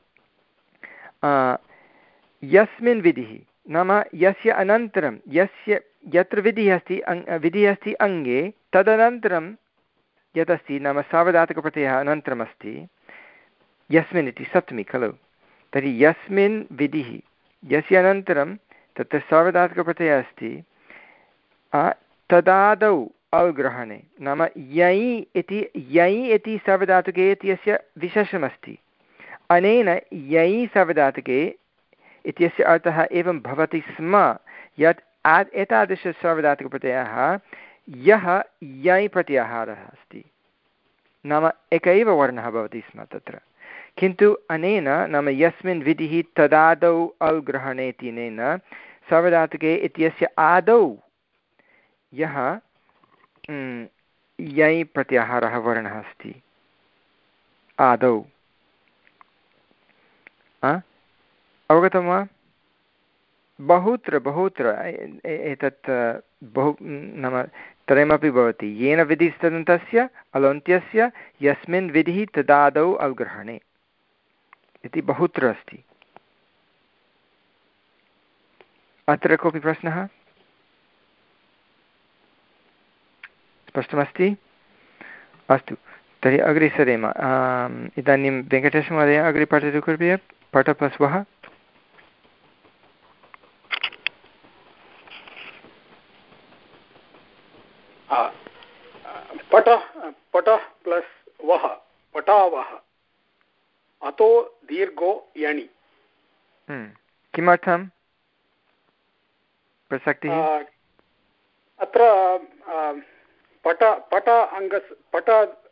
यस्मिन् विधिः नाम यस्य अनन्तरं यस्य यत्र विधिः अस्ति विधिः अस्ति अङ्गे तदनन्तरं यदस्ति नाम सार्वधातुकप्रत्ययः अनन्तरम् अस्ति यस्मिन् इति सप्तमी खलु। तर्हि यस्मिन् विधिः यस्य अनन्तरं तत्र सार्वधातुकप्रत्ययः अस्ति तदादौ अवग्रहणे नाम ययि इति ययि इति सार्वधातुके इत्यस्य विशेषमस्ति। अनेन ययि सार्वधातुके इत्यस्य अर्थः एवं भवति स्म यत् एतादृशसार्वधातुकप्रत्ययः यः ययि प्रत्याहारः अस्ति नाम एक एव वर्णः भवति स्म तत्र, किन्तु अनेन नाम यस्मिन् विधिः तदादौ अवग्रहणे इत्यनेन सार्वधातुके इत्यस्य आदौ यः ययि प्रत्याहारः वर्णः अस्ति आदौ। अवगतं वा? बहुत्र बहुत्र एतत् बहु नाम त्रयमपि भवति। येन विधिस्तदन्तस्य अलोन्त्यस्य यस्मिन् विधिः तदादौ अवग्रहणे इति बहुत्र अस्ति। अत्र कोऽपि प्रश्नः? स्पष्टमस्ति? अस्तु, तर्हि अग्रे सरेम। इदानीं वेङ्कटेशमहोदय अग्रे पठतु कृपया। पठ प्लस् वः। पठ पठ प्लस् वः पठावः अतो दीर्घो यणि। किमर्थं प्रसक्तिः? अत्र पट पट अङ्गस् पट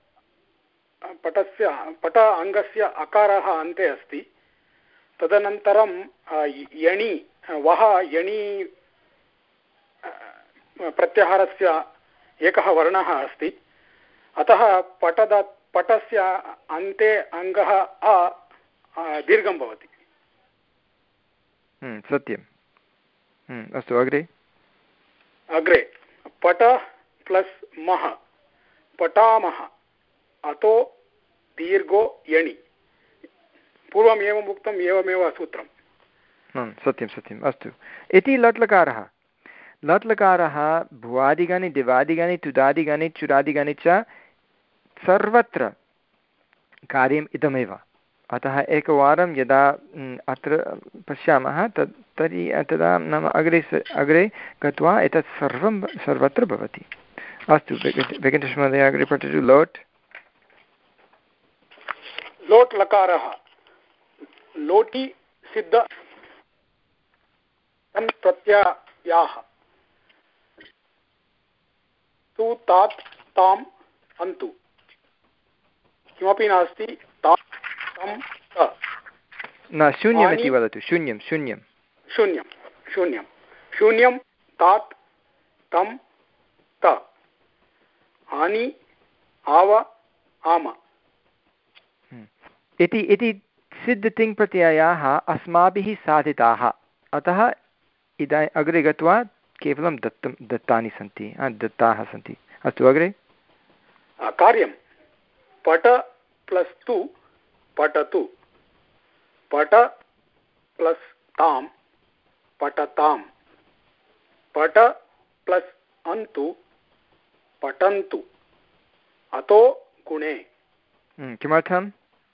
पटस्य पट अङ्गस्य अकारः अन्ते अस्ति। तदनन्तरं यणि वः यणि प्रत्याहारस्य एकः वर्णः अस्ति। अतः पटद पटस्य अन्ते अङ्गः अ दीर्घं भवति। सत्यम्। अस्तु, अग्रे अग्रे पट प्लस् मः पठामः अतो दीर्घो यणि। पूर्वम् एवम् उक्तम्, एवमेव सूत्रम्। सत्यं सत्यम्। अस्तु, इति लट्लकारः। लट्लकारः भुवादिगणे दिवादिगणे तुदादिगणे चुरादिगणे च सर्वत्र कार्यम् इदमेव। अतः एकवारं यदा अत्र पश्यामः तत् तर्हि तदा नाम अग्रे अग्रे गत्वा एतत् सर्वं सर्वत्र भवति। अस्तु, वेङ्कटेशमहोदय अग्रे पठतु। लोट् लोट् लकारः लोटि सिद्ध प्रत्ययाः तु तात् ताम् अन्तु किमपि नास्ति। तात् तं त न शून्यमिति वदतु। शून्यं शून्यं शून्यं शून्यं शून्यं तात् तं त आनि आव आम इति इति सिद्धतिङ् प्रत्ययाः अस्माभिः साधिताः। अतः इदा अग्रे गत्वा केवलं दत्तं दत्तानि सन्ति दत्ताः सन्ति। अस्तु, अग्रे कार्यं पट प्लस् तु पठतु पट प्लस् तां पठतां पट प्लस् अन्तु पठन्तु अतो गुणे। किमर्थं?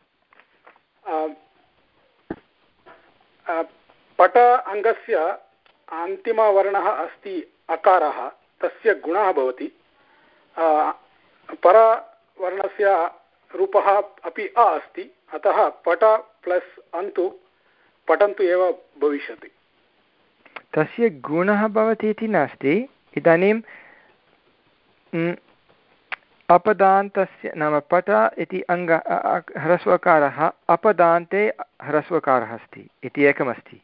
पट अङ्गस्य अन्तिमवर्णः अस्ति अकारः, तस्य गुणः भवति। परवर्णस्य रूपः अपि अ अस्ति। अतः पट प्लस् अन्तु पठन्तु एव भविष्यति। तस्य गुणः भवति इति नास्ति। इदानीं अपदान्तस्य नाम पट इति अङ्ग ह्रस्वकारः अपदान्ते ह्रस्वकारः अस्ति इति एकमस्ति।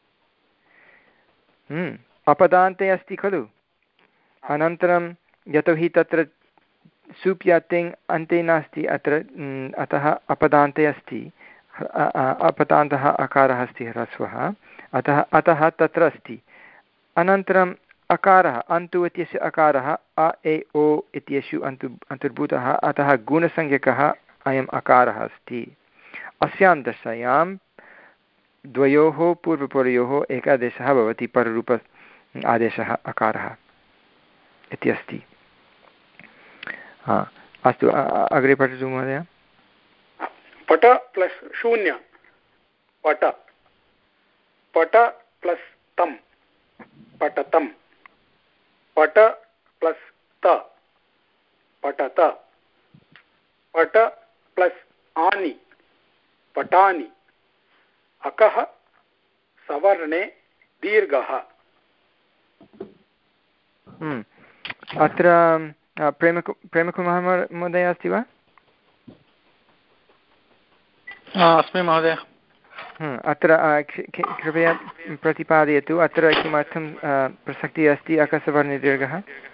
अपदान्ते अस्ति खलु। अनन्तरं यतोहि तत्र सुप् या तिङ् अन्ते नास्ति अत्र, अतः अपदान्ते अस्ति। अपतान्तः अकारः अस्ति ह्रस्वः, अतः अतः तत्र अस्ति। अनन्तरम् अकारः अन्तु इत्यस्य अकारः अ ए ओ इत्येषु अन्तु अन्तर्भूतः, अतः गुणसंज्ञकः अयम् अकारः अस्ति। अस्यां दशायां द्वयोः पूर्वपरयोः एकादेशः भवति, पररूप आदेशः अकारः इति अस्ति। हा अस्तु, अग्रे पठतु महोदय। पट प्लस् शून्य पट, पट प्लस् तं पटतं, पट प्लस् त पटत, पट प्लस् आनि पटानि, अकः सवर्णे दीर्घः। अत्र प्रेमकु प्रेमकुमार महोदय अस्ति वा? अस्मि महोदय। अत्र कृपया प्रतिपादयतु, अत्र किमर्थं प्रसक्तिः अस्ति अकसवर्णदीर्घः?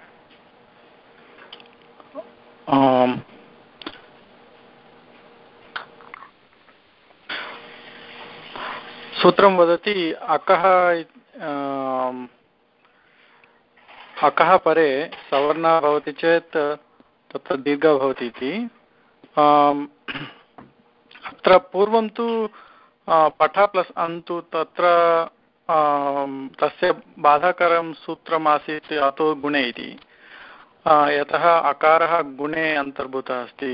सूत्रं वदति अकः अकः परे सवर्णः भवति चेत् तत्र दीर्घः भवति इति। अत्र पूर्वं तु पठ प्लस् अन्तु तत्र तस्य बाधाकरं सूत्रमासीत् अतो गुणे इति, यतः अकारः गुणे अन्तर्भूतः अस्ति।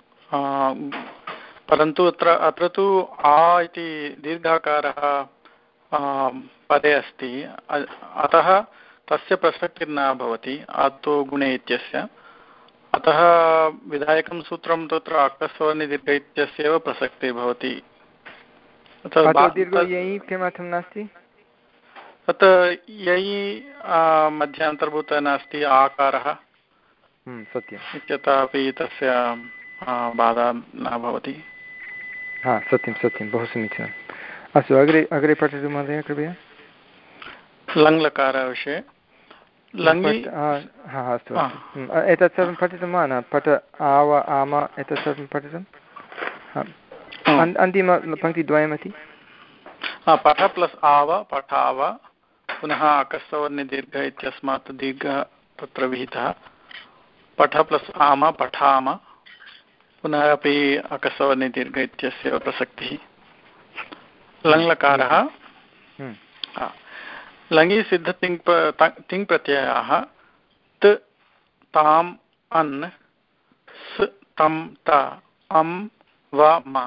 परन्तु अत्र अत्र तु आ इति दीर्घाकारः पदे अस्ति, अतः तस्य प्रसक्तिर्न भवति आतो गुणे इत्यस्य। अतः विधायकं सूत्रं तत्र अकस्वर्णदीर्घ इत्यस्य एव प्रसक्तिः भवति। किमर्थं नास्ति? तत् ययि मध्ये अन्तर्भूतः नास्ति आकारः सत्यम् इत्यतः अपि तस्य बाधा न भवति। हा सत्यं सत्यं, बहु समीचीनम्। अस्तु, अग्रे अग्रे पठतु महोदय कृपया। लङ्लकारविषये लङि, हा अस्तु अस्तु, एतत् सर्वं पठितं वा न? पठ आव आम एतत् सर्वं पठितम्? अन्तिमपङ्क्तिद्वयमस्ति। पठ प्लस् आव पठाव, पुनः अकस्वर्णदीर्घ इत्यस्मात् दीर्घः तत्र विहितः। पठ प्लस् आम पठाम, पुनः अपि अकस्वर्णदीर्घ इत्यस्य प्रसक्तिः। लङ्लकारः लङि सिद्ध तिङ् तिङ् प्रत्ययाः त ताम् अन् स तं त अं व म।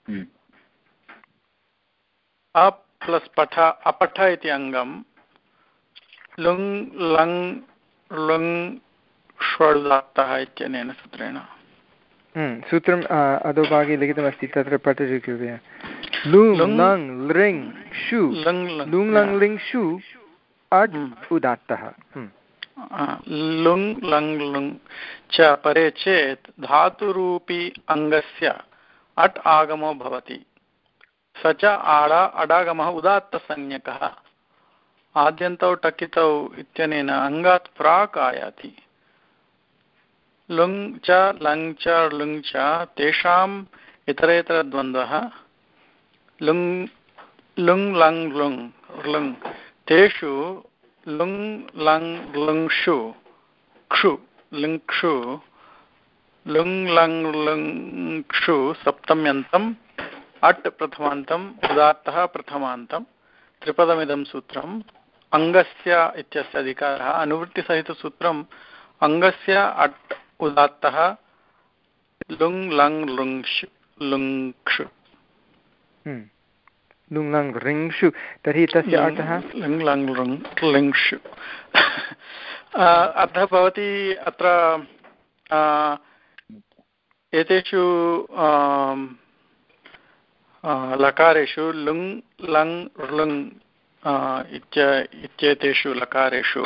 अ प्लस् पठ अपठ इति अङ्गं लुङ् लङ् लुङ् ष्वुदात्तः इत्यनेन सूत्रेण। सूत्रम् अधोभागे लिखितमस्ति, तत्र पठतु कृपया। लुङ् लङ् लृङ् षु लुङ् लङ् लिङ् षु अट् उदात्तः। लुङ् लङ् लुङ् च परे चेत् धातुरूपी अङ्गस्य अट् आगमो भवति, स च आडा अडागमः उदात्तसंज्ञकः। आद्यन्तौ टकितौ इत्यनेन अङ्गात् प्राक् आयाति। लुङ् च लङ् च लुङ् च तेषाम् इतरेतरद्वन्द्वः। लुङ् लुङ् लङ् लुङ् लुङ् तेषु लुङ् लङ् लुङ्क्षु क्षु लुङ्क्षु लुङ् लङ् लुङ्क्षु सप्तम्यन्तम् अट् प्रथमान्तम् उदात्तः प्रथमान्तं। त्रिपदमिदं सूत्रम् अङ्गस्य इत्यस्य अधिकारः अनुवृत्तिसहितसूत्रम् अङ्गस्य अट् उदात्तः लुङ् लङ् लुङ्क्षु लुङ्क्षु लुङ् लङ् ऋङ्क्षु। तर्हि तस्य अर्थः लुङ् लङ् लुङ् लिङ्क्षु। अर्थः भवति अत्र एतेषु लकारेषु लुङ् लङ् लुङ् इत्येतेषु लकारेषु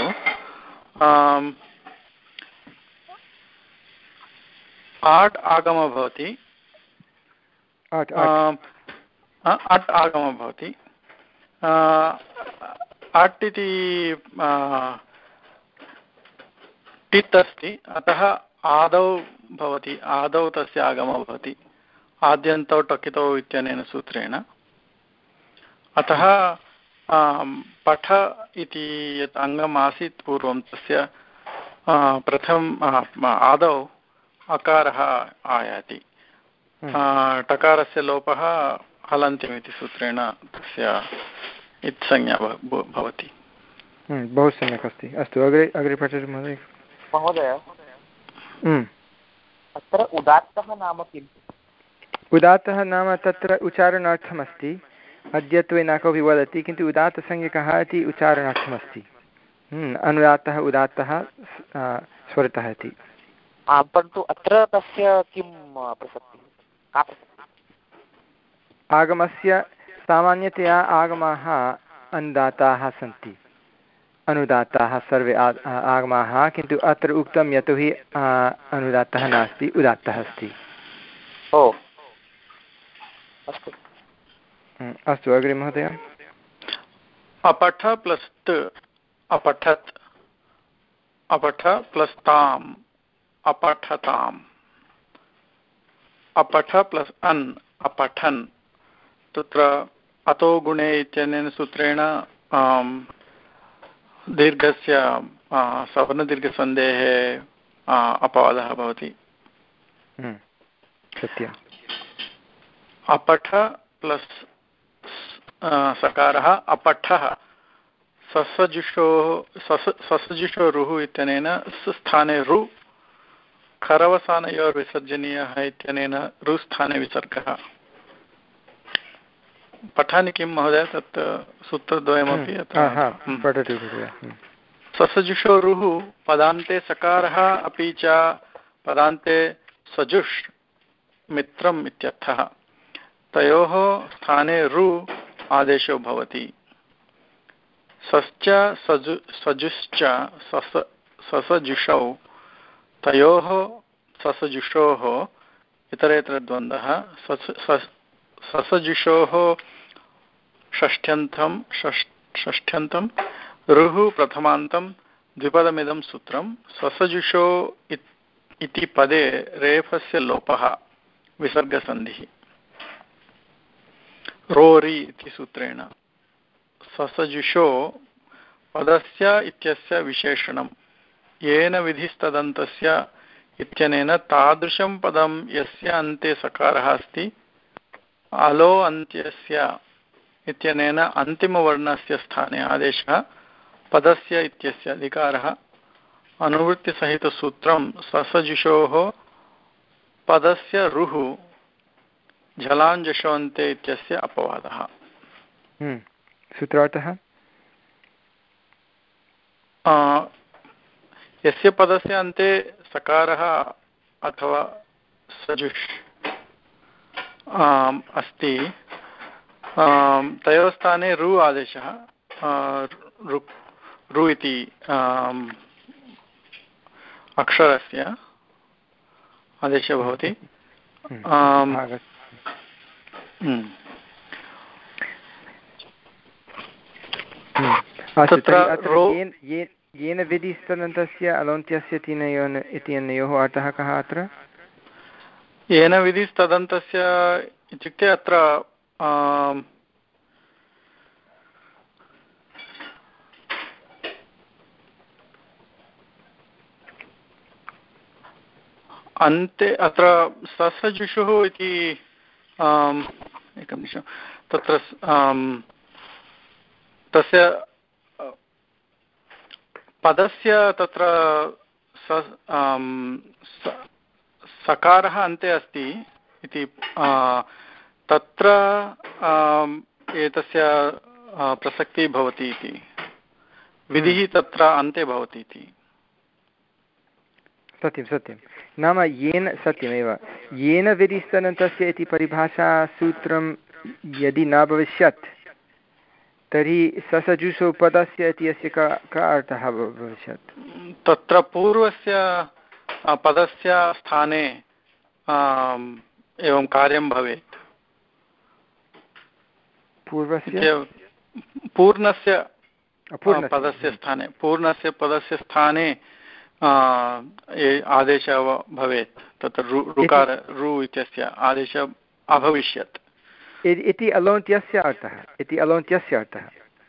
आट् आगमः भवति, अट् आगमः भवति। अट् इति टित् अस्ति, अतः आदौ भवति, आदौ तस्य आगमः भवति। आद्यन्तौ टकितौ इत्यनेन सूत्रेण। अतः पठ इति यत् अङ्गम् आसीत् पूर्वं तस्य प्रथम आदौ अकारः आयाति। टकारस्य लोपः हलन्त्यम् इति सूत्रेण तस्य इत्संज्ञा भवति। बहु सम्यक् अस्ति। अस्तु, अग्रे अग्रे पठतु महोदय। महोदय अत्र उदात्तः नाम किम्? उदात्तः नाम तत्र उच्चारणार्थमस्ति। अद्यत्वे न कोऽपि वदति, किन्तु उदात्तसंज्ञकः इति उच्चारणार्थमस्ति। अनुदात्तः उदात्तः स्वरतः इति। परन्तु अत्र तस्य किं प्रसक्तिः? आगमस्य सामान्यतया आगमाः अनुदात्ताः सन्ति, अनुदात्ताः सर्वे आगमाः, किन्तु अत्र उक्तं यतोहि अनुदात्तः नास्ति, उदात्तः अस्ति। ओ अस्तु अस्तु, अग्रे महोदय। अपठ प्लस् त् अपठत्, अपठ प्लस् ताम् अपठताम्, अपठ प्लस् अन् अपठन्। तत्र अतो गुणे इत्यनेन सूत्रेण दीर्घस्य सवर्णदीर्घसन्धेः अपवादः भवति। सत्यम्। अपठ प्लस् सकारः अपठः, ससजुषोः ससजुषो रुः इत्यनेन स्थाने रु, खरवसानयोर्विसर्जनीयः इत्यनेन रुस्थाने विसर्गः। पठामि किं महोदय? तत् सूत्रद्वयमपि पठतु। ससजुषो रुः पदान्ते सकारः अपि च पदान्ते सजुष् मित्रम् इत्यर्थः। तयोः स्थाने रु आदेशो भवति। सश्च सजु सजुश्च सस ससजुषौ, तयोः ससजुषोः इतरेतरद्वन्द्वः। ससजुषोः षष्ठ्यन्तं षष्ठ्यन्तं रुः प्रथमान्तं द्विपदमिदं सूत्रं। ससजुषो इति पदे रेफस्य लोपः विसर्गसन्धिः रोरि इति सूत्रेण। ससजुषो पदस्य इत्यस्य विशेषणं, येन विधिस्तदन्तस्य इत्यनेन तादृशं पदं यस्य अन्ते सकारः अस्ति, अलो अन्त्यस्य इत्यनेन अन्तिमवर्णस्य स्थाने आदेशः, पदस्य इत्यस्य अधिकारः। अनुवृत्तिसहितसूत्रं ससजुषोः पदस्य रुः झलाञ्जशोऽन्ते इत्यस्य अपवादः। सूत्रार्थः यस्य पदस्य अन्ते सकारः अथवा सजुष् अस्ति, तयोः स्थाने रु आदेशः, रु इति अक्षरस्य आदेशः भवति। येन विधिस्तदन्तस्य अलोन्त्यस्य इत्यनयोः अर्थः कः अत्र? येन विधिस्तदन्तस्य इत्युक्ते अत्र अन्ते अत्र ससजुषुः इति एकं निमिषं, तत्र तस्य पदस्य तत्र सकारः अन्ते अस्ति इति, तत्र एतस्य प्रसक्तिः भवति इति, विधिः तत्र अन्ते भवति इति। सत्यं सत्यं, नाम येन, सत्यमेव, येन विधिस्तदन्तस्य इति परिभाषासूत्रं यदि न भविष्यत् तर्हि ससजुषो पदस्य इति अस्य का का अर्थः भविष्यत्? तत्र पूर्वस्य पदस्य स्थाने एवं कार्यं भवेत्। पूर्वस्य पूर्णस्य पदस्य स्थाने पूर्णस्य पदस्य स्थाने आदेशः भवेत्। तत्र रु ऋकार रु इत्यस्य आदेशः अभविष्यत् इति अलोन्त्यस्य अर्थः इति अलोन्त्यस्य अर्थः।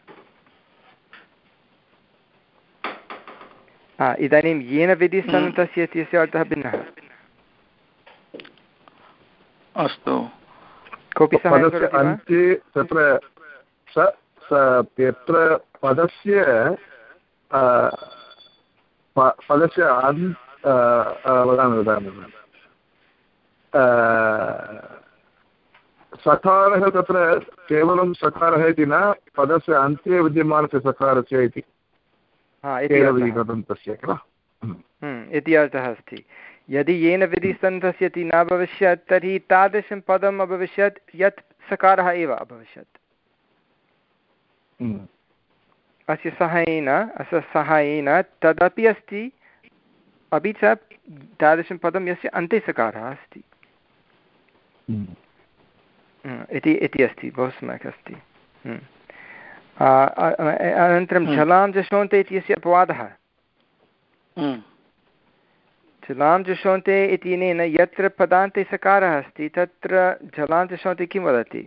इदानीं येन विधिस्तन् तस्य इत्यस्य अर्थः भिन्नः। अस्तु कोऽपि पदस्य अन्ते तत्र स यत्र पदस्य पदस्य वदामि वदामि सकारः तत्र केवलं सकारः इति न पदस्य अन्ते विद्यमानस्य सकारस्य इति तस्य इति अर्थः अस्ति। यदि येन विधिस्तन्तस्य इति न भविष्यत् तर्हि तादृशं पदम् अभविष्यत् यत् सकारः एव अभविष्यत्। अस्य सहायेन अस्य सहायेन तदपि अस्ति अपि च तादृशं पदं यस्य अन्ते सकारः अस्ति इति इति अस्ति। बहु सम्यक् अस्ति। अनन्तरं झलां जषोन्ते इत्यस्य अपवादः। झलां जषोन्ते इत्यनेन यत्र पदान्ते सकारः अस्ति तत्र झलां जषोन्ते किं वदति?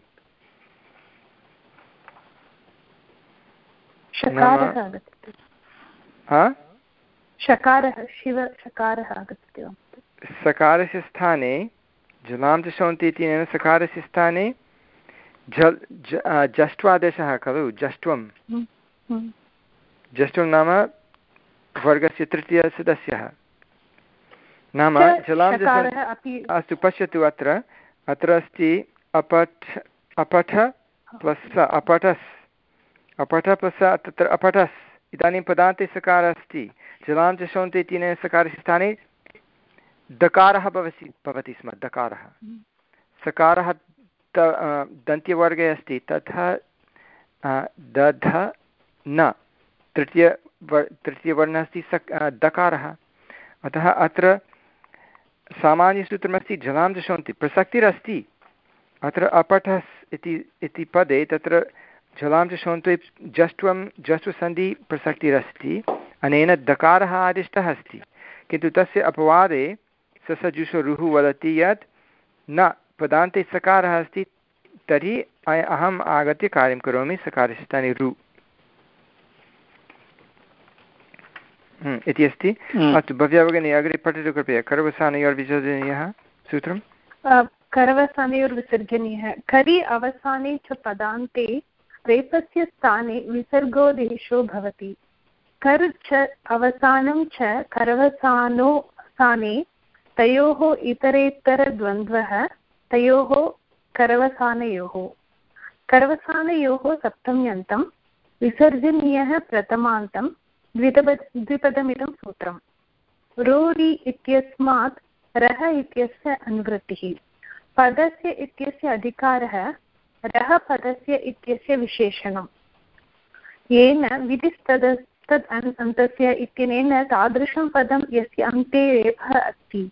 सकारस्य स्थाने झलां जषोन्ते इत्यनेन सकारस्य स्थाने झल् जष्ट्वादेशः खलु। जष्ट्वं जष्ट्वं नाम वर्गस्य तृतीयसदस्यः नाम झलां जषोन्ते। अस्तु पश्यतु अत्र अत्र अस्ति अपठ अपठ प्लस् अपठस् अपठ प्लस् तत्र अपठस्। इदानीं पदान्ते सकारः अस्ति। झलां जषोन्ते इत्यनेन सकारस्य स्थाने दकारः भवति भवति स्म। दकारः सकारः दन्त्यवर्गे अस्ति तथा दध न तृतीय तृतीयवर्णः अस्ति सक दकारः। अतः अत्र सामान्यसूत्रमस्ति झलां जषोन्ति प्रसक्तिरस्ति अत्र अपठस् इति इति पदे तत्र झलां जषोन्ते जष्ट्वं जष्ट्वसन्धि प्रसक्तिरस्ति। अनेन दकारः आदिष्टः अस्ति किन्तु तस्य अपवादे ससजुषरुः वदति यत् न पदान्ते सकारः अस्ति तर्हि अहम् आगत्य कार्यं करोमि सकारस्य स्थाने रु इति अस्ति। अस्तु भव्या भगिनी अग्रे पठतु कृपया। करवसानयोर्विसर्जनीयः सूत्रं। करवसानयोर्विसर्जनीयः करि अवसाने च पदान्ते रेफस्य स्थाने विसर्गोदेशो भवति। कर् च अवसानं च करवसानो स्थाने तयोः इतरेतरद्वन्द्वः तयोः करवसानयोः करवसानयोः सप्तम्यन्तं विसर्जनीयः प्रथमान्तं द्विपद द्विपदमिदं सूत्रं। रोरि इत्यस्मात् रः इत्यस्य अनुवृत्तिः। पदस्य इत्यस्य अधिकारः रः पदस्य इत्यस्य विशेषणं येन विधिस्तद तद् अन्तस्य इत्यनेन तादृशं पदं यस्य अन्ते रेफः अस्ति।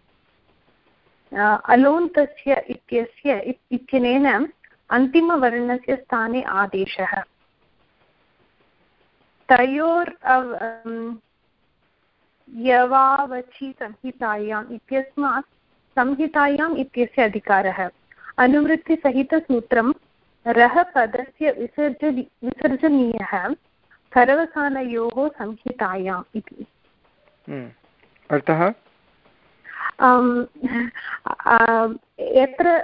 अलोन्तस्य इत्यस्य इत्यनेन अन्तिमवर्णस्य स्थाने आदेशः। तयोर् यवावचि संहितायाम् इत्यस्मात् संहितायाम् इत्यस्य अधिकारः। अनुवृत्तिसहितसूत्रं रः पदस्य विसर्जनि विसर्जनीयः करवसानयोः संहितायाम् इति। अर्थः यत्र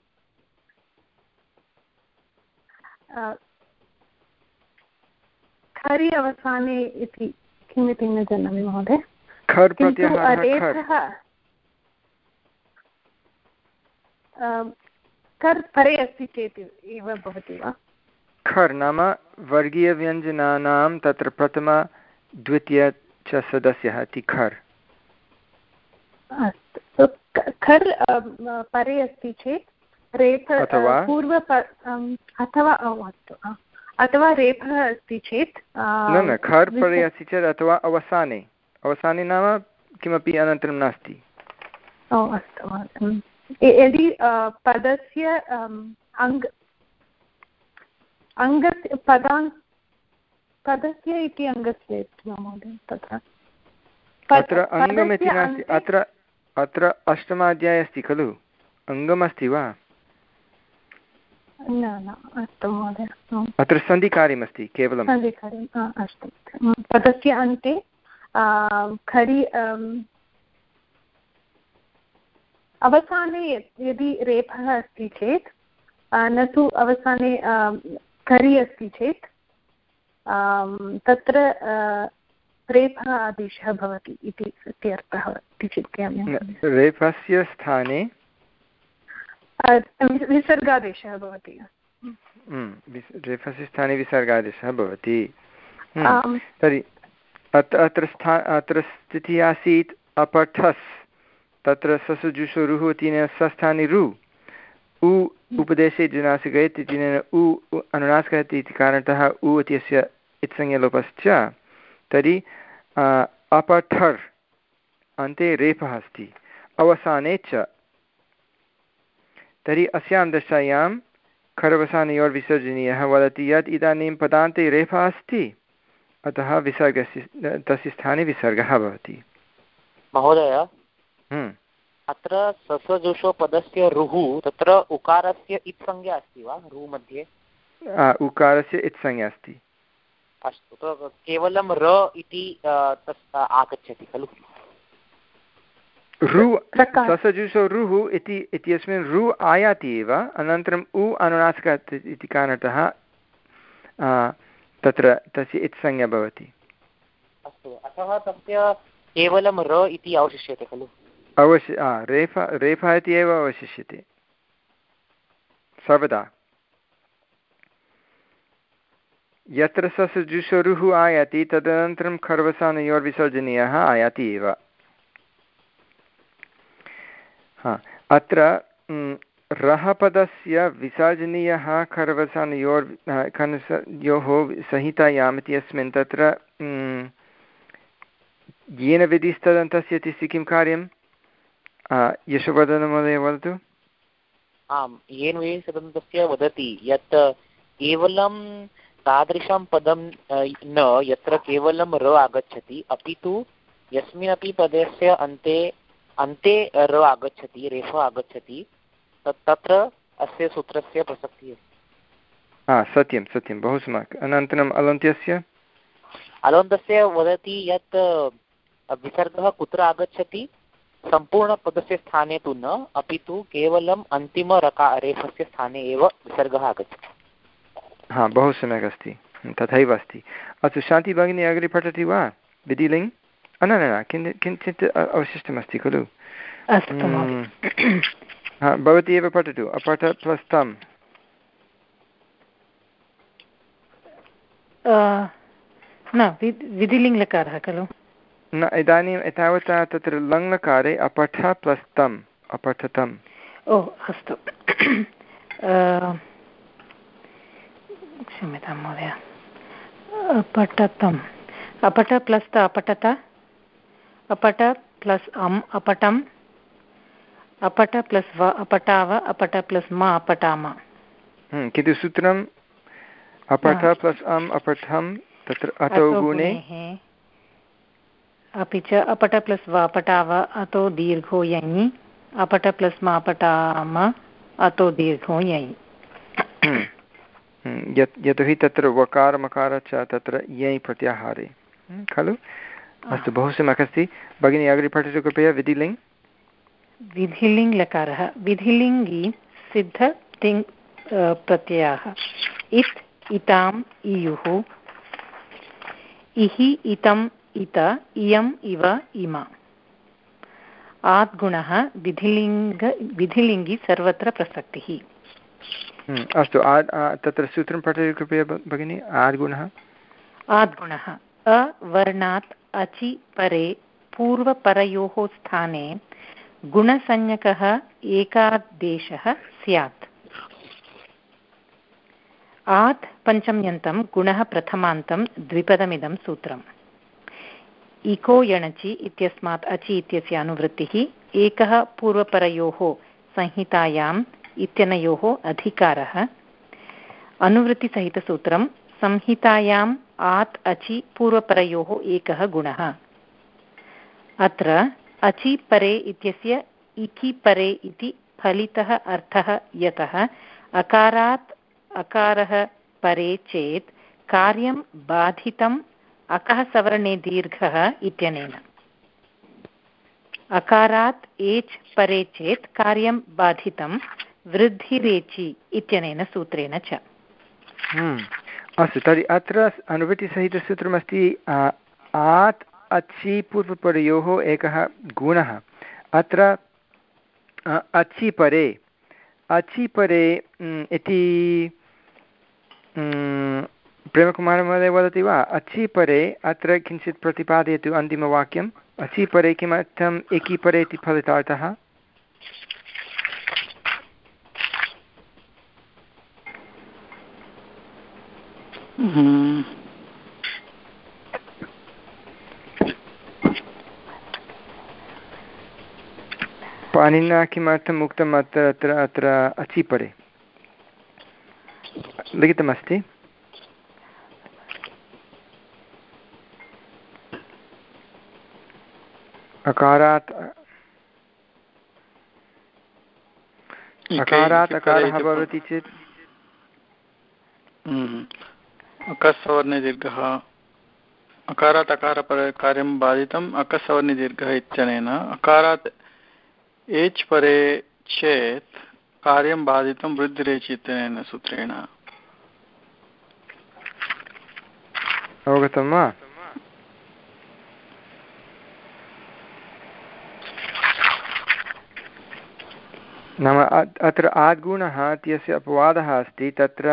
खरि अवसाने इति किमिति न जानामि महोदय। किन्तु रेफः कर् परे अस्ति चेत् एव भवति वा? खर् नाम वर्गीयव्यञ्जनानां तत्र प्रथम द्वितीय च सदस्यः इति खर्। अस्तु खर् परे अस्ति चेत् रेफ पूर्व अथवा अस्तु अथवा रेफः अस्ति चेत् न न खर् परे अस्ति चेत् अथवा अवसाने अवसाने नाम किमपि अनन्तरं नास्ति। ओ अस्तु यदि पदस्य अङ्ग अङ्गस्य पदान् पदस्य इति अङ्गस्य महोदय तत्र अत्र अङ्गमिति नास्ति। अत्र अत्र अष्टमाध्याये अस्ति खलु अङ्गमस्ति वा? न न अस्तु महोदय। अत्र सन्धिकार्यमस्ति केवलं सन्धिकार्यम् अस्तु। पदस्य अन्ते खरि अवसाने यदि रेफः अस्ति चेत् न तु अवसाने खरि अस्ति चेत् तत्र रेफः आदेशः भवति इति इत्यर्थः इति चिन्तयामि। रेफस्य स्थाने विसर्गादेशः भवति। रेफस्य स्थाने विसर्गादेशः भवति। तर्हि अत्र अत्र स्था अत्र स्थितिः आसीत् अपठस्, तत्र ससुजुषुरुः इत्यनेन सस्थाने रु उ उपदेशे जुनासिकयत् इत्यनेन उ अनुनासिकयत् इति कारणतः उ इत्यस्य इत्संज्ञलोपश्च। तर्हि अपठर् अन्ते रेफः अस्ति, अवसाने च। तर्हि अस्यां दशायां खरवसानयोर्विसर्जनीयः वदति यत् इदानीं पदान्ते रेफः अस्ति, अतः विसर्गस्य तस्य स्थाने विसर्गः भवति। महोदय, अत्र ससजुषो पदस्य रुः तत्र उकारस्य इत्संज्ञा अस्ति वा रुः मध्ये? उकारस्य इत्संज्ञा अस्ति। अस्तु, तो केवलं र इति तस् आगच्छति खलु? रु ससजुषो रुः इति इत्यस्मिन् रु आयाति एव, अनन्तरम् उ अनुनासिकः इति कारणतः तत्र तस्य इत्संज्ञा भवति। अस्तु, अतः तस्य केवलं र इति अवशिष्यते खलु? अवश्य रेफा रेफा इति एव अवशिष्यते सर्वदा। यत्र ससजुषरुः आयाति तदनन्तरं खर्वसानयोर्विसर्जनीयः आयाति एव। हा, अत्र रः पदस्य विसर्जनीयः खर्वसानयोर् खनयोः संहितायाम् इत्यस्मिन् तत्र येन विधिस्तदन्तस्य इति किं कार्यं? यशोवर्धनमहोदय वदतु। आम्, येन विधिस्तदन्तस्य वदति यत् केवलं तादृशं पदं न यत्र केवलं र आगच्छति, अपि तु यस्मिन्नपि पदस्य अन्ते अन्ते र आगच्छति, रेफः आगच्छति, तत् तत्र अस्य सूत्रस्य प्रसक्तिः अस्ति। हा, सत्यं सत्यं, बहु सम्यक्। अनन्तरम् अलन्त्यस्य अलन्तस्य वदति यत् विसर्गः कुत्र आगच्छति? सम्पूर्णपदस्य स्थाने तु न, अपि तु केवलम् अन्तिमरका रेफस्य स्थाने एव विसर्गः आगच्छति। हा, बहु सम्यक् अस्ति, तथैव अस्ति। अस्तु, शान्ति भगिनी अग्रे पठति वा? विधिलिङ्ग् न न किं किञ्चित् अवशिष्टमस्ति खलु? हा, भवती एव पठतु। अपठ प्लस् तम्। न विधिलिङ्ग्लकारः खलु? न, इदानीम् एतावता तत्र लङ्लकारे अपठ प्लस् तम्, अपठतम्। ओ अस्तु, क्षम्यतां महोदय। अपठतम्, अपठ प्लस् त अपठत, अपठ प्लस् अम् अपठम्, अपठ प्लस् व अपठाव, अपठ प्लस् म अपठाम। किन्तु सूत्रम् अपठ प्लस् अम् अपठम् तत्र अतो गुणे, अपि च अपठ प्लस् व अपठाव अतो दीर्घो यञि, अपठ प्लस् म अपठाम अतो दीर्घो यञि। यत् यतोहि तत्र वकारमकार च तत्र यञ् प्रत्याहारे खलु। अस्तु, बहु सम्यक् अस्ति। भगिनी अग्रे पठतु कृपया। विधिलिङ्ग् विधिलिङ्ग् लकारः विधिलिङ्गि सिद्ध तिङ् प्रत्ययः इत् इताम् इयुः इहि इतम् इत इयम् इव इम। आद्गुणः विधिलिङ्ग विधिलिङ्गि सर्वत्र प्रसक्तिः। अस्तु, आद् तत्र सूत्रं पठतु कृपया भगिनी। आद्गुणः आद्गुणः अवर्णात् अचि परे पूर्वपरयोः स्थाने गुणसंज्ञकः एकादेशः स्यात्। आत् पञ्चम्यन्तं गुणः प्रथमान्तं द्विपदमिदं सूत्रम्। इको यणचि इत्यस्मात् अचि इत्यस्य अनुवृत्तिः एकः पूर्वपरयोः संहितायाम् इत्यनयोः अधिकारः। अनुवृत्तिसहितसूत्रं संहितायाम् आत् अचि पूर्वपरयोः एकः गुणः। अत्र अचि परे इत्यस्य इकि परे इति फलितः अर्थः यतः अकारात् अकारः परे चेत् कार्यं बाधितम् अकः सवर्णे दीर्घः इत्यनेन। अकारात् एच् परे चेत् कार्यं बाधितं वृद्धिरेचि इत्यनेन सूत्रेण च। अस्तु, तर्हि अत्र अनुवृत्तिसहितसूत्रमस्ति आत् अचि पूर्वपरयोः एकः गुणः। अत्र अचि परे अचि परे इति प्रेमकुमारमहोदय वदति वा? अचि परे अत्र किञ्चित् प्रतिपादयतु अन्तिमवाक्यम्। अचि परे किमर्थम् एकी परे इति फलितार्थः? पाणिनिना किमर्थम् उक्तम् अत्र अत्र अत्र अचि परे लिखितमस्ति? अकारात् अकारात् अकारः भवति चेत् अकस्वर्णे दीर्घः अकारात् अकारपरे कार्यं बाधितम् अकस्वर्णे दीर्घः इत्यनेन अकारात् एच् परे चेत् कार्यं बाधितं वृद्धिरेचि इत्यनेन सूत्रेण। अवगतं वा? नाम अत्र आद्गुणः इत्यस्य अपवादः अस्ति। तत्र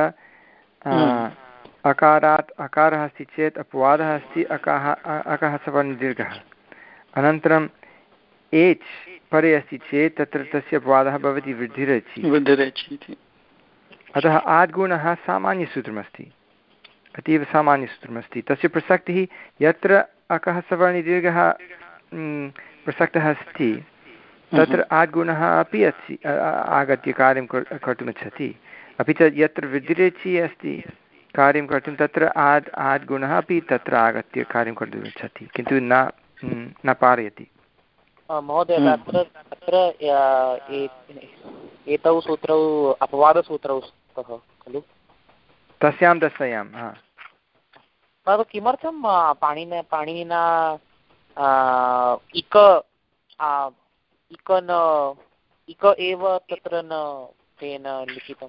अकारात् अकारः अस्ति चेत् अपवादः अस्ति अकः अकः सवर्णदीर्घः। अनन्तरम् एच् परे अस्ति चेत् तत्र तस्य अपवादः भवति वृद्धिरेचि वृद्धिरेचि इति। अतः आद्गुणः सामान्यसूत्रमस्ति, अतीव सामान्यसूत्रमस्ति। तस्य प्रसक्तिः यत्र अकः सवर्णदीर्घः प्रसक्तः अस्ति तत्र आद्गुणः अपि अस्ति आगत्य कार्यं कर्तुमिच्छति। अपि च यत्र वृद्धिरेचि अस्ति कार्यं कर्तुं तत्र आद् आद्गुणः अपि तत्र आगत्य कार्यं कर्तुमिच्छति, किन्तु न न पारयति। महोदय, अत्र अत्र एतौ सूत्रौ अपवादसूत्रौ स्तः खलु? तस्यां दशायां तद् किमर्थं पाणिनिना पाणिनिना इक इक न इक एव तत्र न तेन लिखितम्?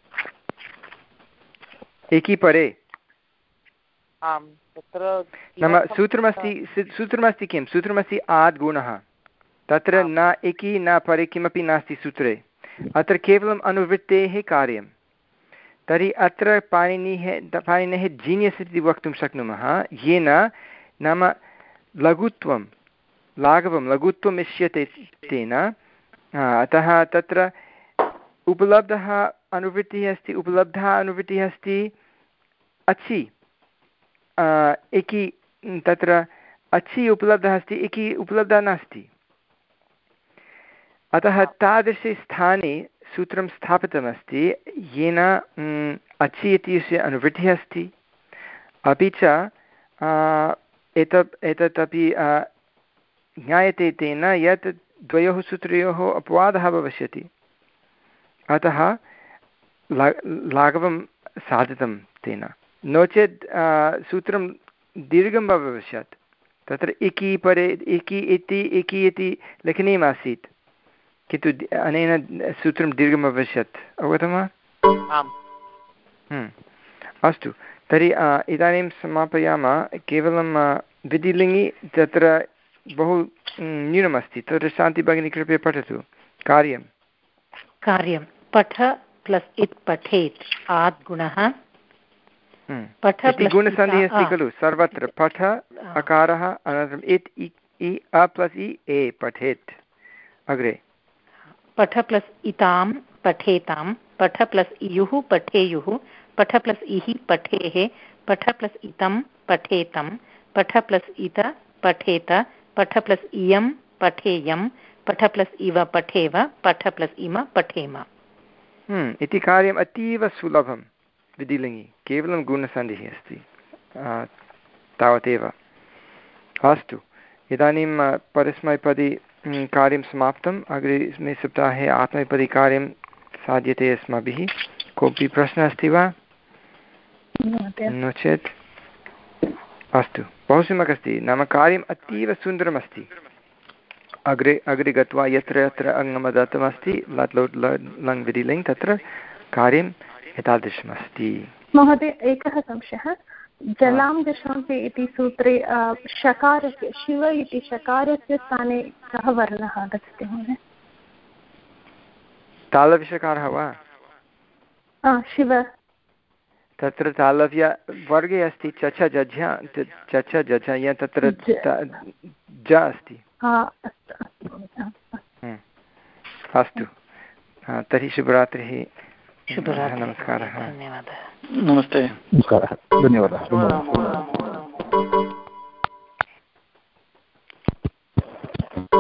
एकी परे आम्, तत्र नाम सूत्रमस्ति सूत्रमस्ति किं? सूत्रमस्ति आद्गुणः। तत्र न एकी न परे किमपि नास्ति सूत्रे। अत्र केवलम् अनुवृत्तेः कार्यं। तर्हि अत्र पाणिनिः पाणिनेः जीनियस् इति वक्तुं शक्नुमः, येन नाम लघुत्वं लाघवं लघुत्वम् इष्यते तेन। अतः तत्र उपलब्धः अनुवृत्तिः अस्ति उपलब्धः अनुवृत्तिः अस्ति अचि एकी। तत्र अचि उपलब्धः अस्ति, एकी उपलब्धः नास्ति। अतः तादृशे स्थाने सूत्रं स्थापितमस्ति येन अचि इत्यस्य अनुवृत्तिः अस्ति, अपि च एतत् एतत् अपि ज्ञायते तेन यत् द्वयोः सूत्रयोः अपवादः भविष्यति। अतः ला लाघवं साधितं तेन। नो चेत् सूत्रं दीर्घं भविष्यत्। तत्र इकि परे इकि इति इकि इति लेखनीयमासीत्, किन्तु अनेन सूत्रं दीर्घम् अभविष्यत्। अवगतं वा? अस्तु, तर्हि इदानीं समापयामः। केवलं विधिलिङ्गि तत्र बहु न्यूनमस्ति। तत्र शान्ति भगिनी कृपया पठतु कार्यं। कार्यं पठ प्लस् इत् पठेत् आद्गुणः। इति गुणसन्धिः अस्ति खलु सर्वत्र। पठ अकारः अनन्तरम् इत् इ अ प्लस् इ ए पठेत्। अग्रे पठ प्लस् इतां पठेतां, पठ प्लस् इयुः पठेयुः, पठ प्लस् इहि पठेः, पठ प्लस् इतं पठेतं, पठ प्लस् इत पठेत, पठ प्लस् इयं पठेयं, पठ प्लस् इव पठेव, पठ प्लस् इम पठेम। इति कार्यम् अतीव सुलभं विधिलिङ्गि, केवलं गुणसन्धिः अस्ति, तावदेव। अस्तु, इदानीं परस्मैपदी कार्यं समाप्तम्। अग्रिमे सप्ताहे आत्मनेपदी कार्यं साध्यते अस्माभिः। कोऽपि प्रश्नः अस्ति वा? नो चेत् अस्तु, बहु सम्यक् अस्ति। नाम कार्यम् अतीव सुन्दरमस्ति। अग्रे अग्रे गत्वा यत्र यत्र अङ्गम दत्तमस्ति लट् लोट् लङ् विधि लिङ् तत्र कार्यम् एतादृशमस्ति। महोदय, एकः संशयः। जलां दशांसे इति सूत्रे शकारस्य शिव इति शकारस्य स्थाने कः वर्णः आगच्छति महोदय? तालव्यषकारः वा? शिव तत्र तालव्य वर्गे अस्ति चछ जझ चछ जझ तत्र ज अस्ति। अस्तु, तर्हि शुभरात्रिः। नमस्कारः। नमस्ते। नमस्कारः, धन्यवादः।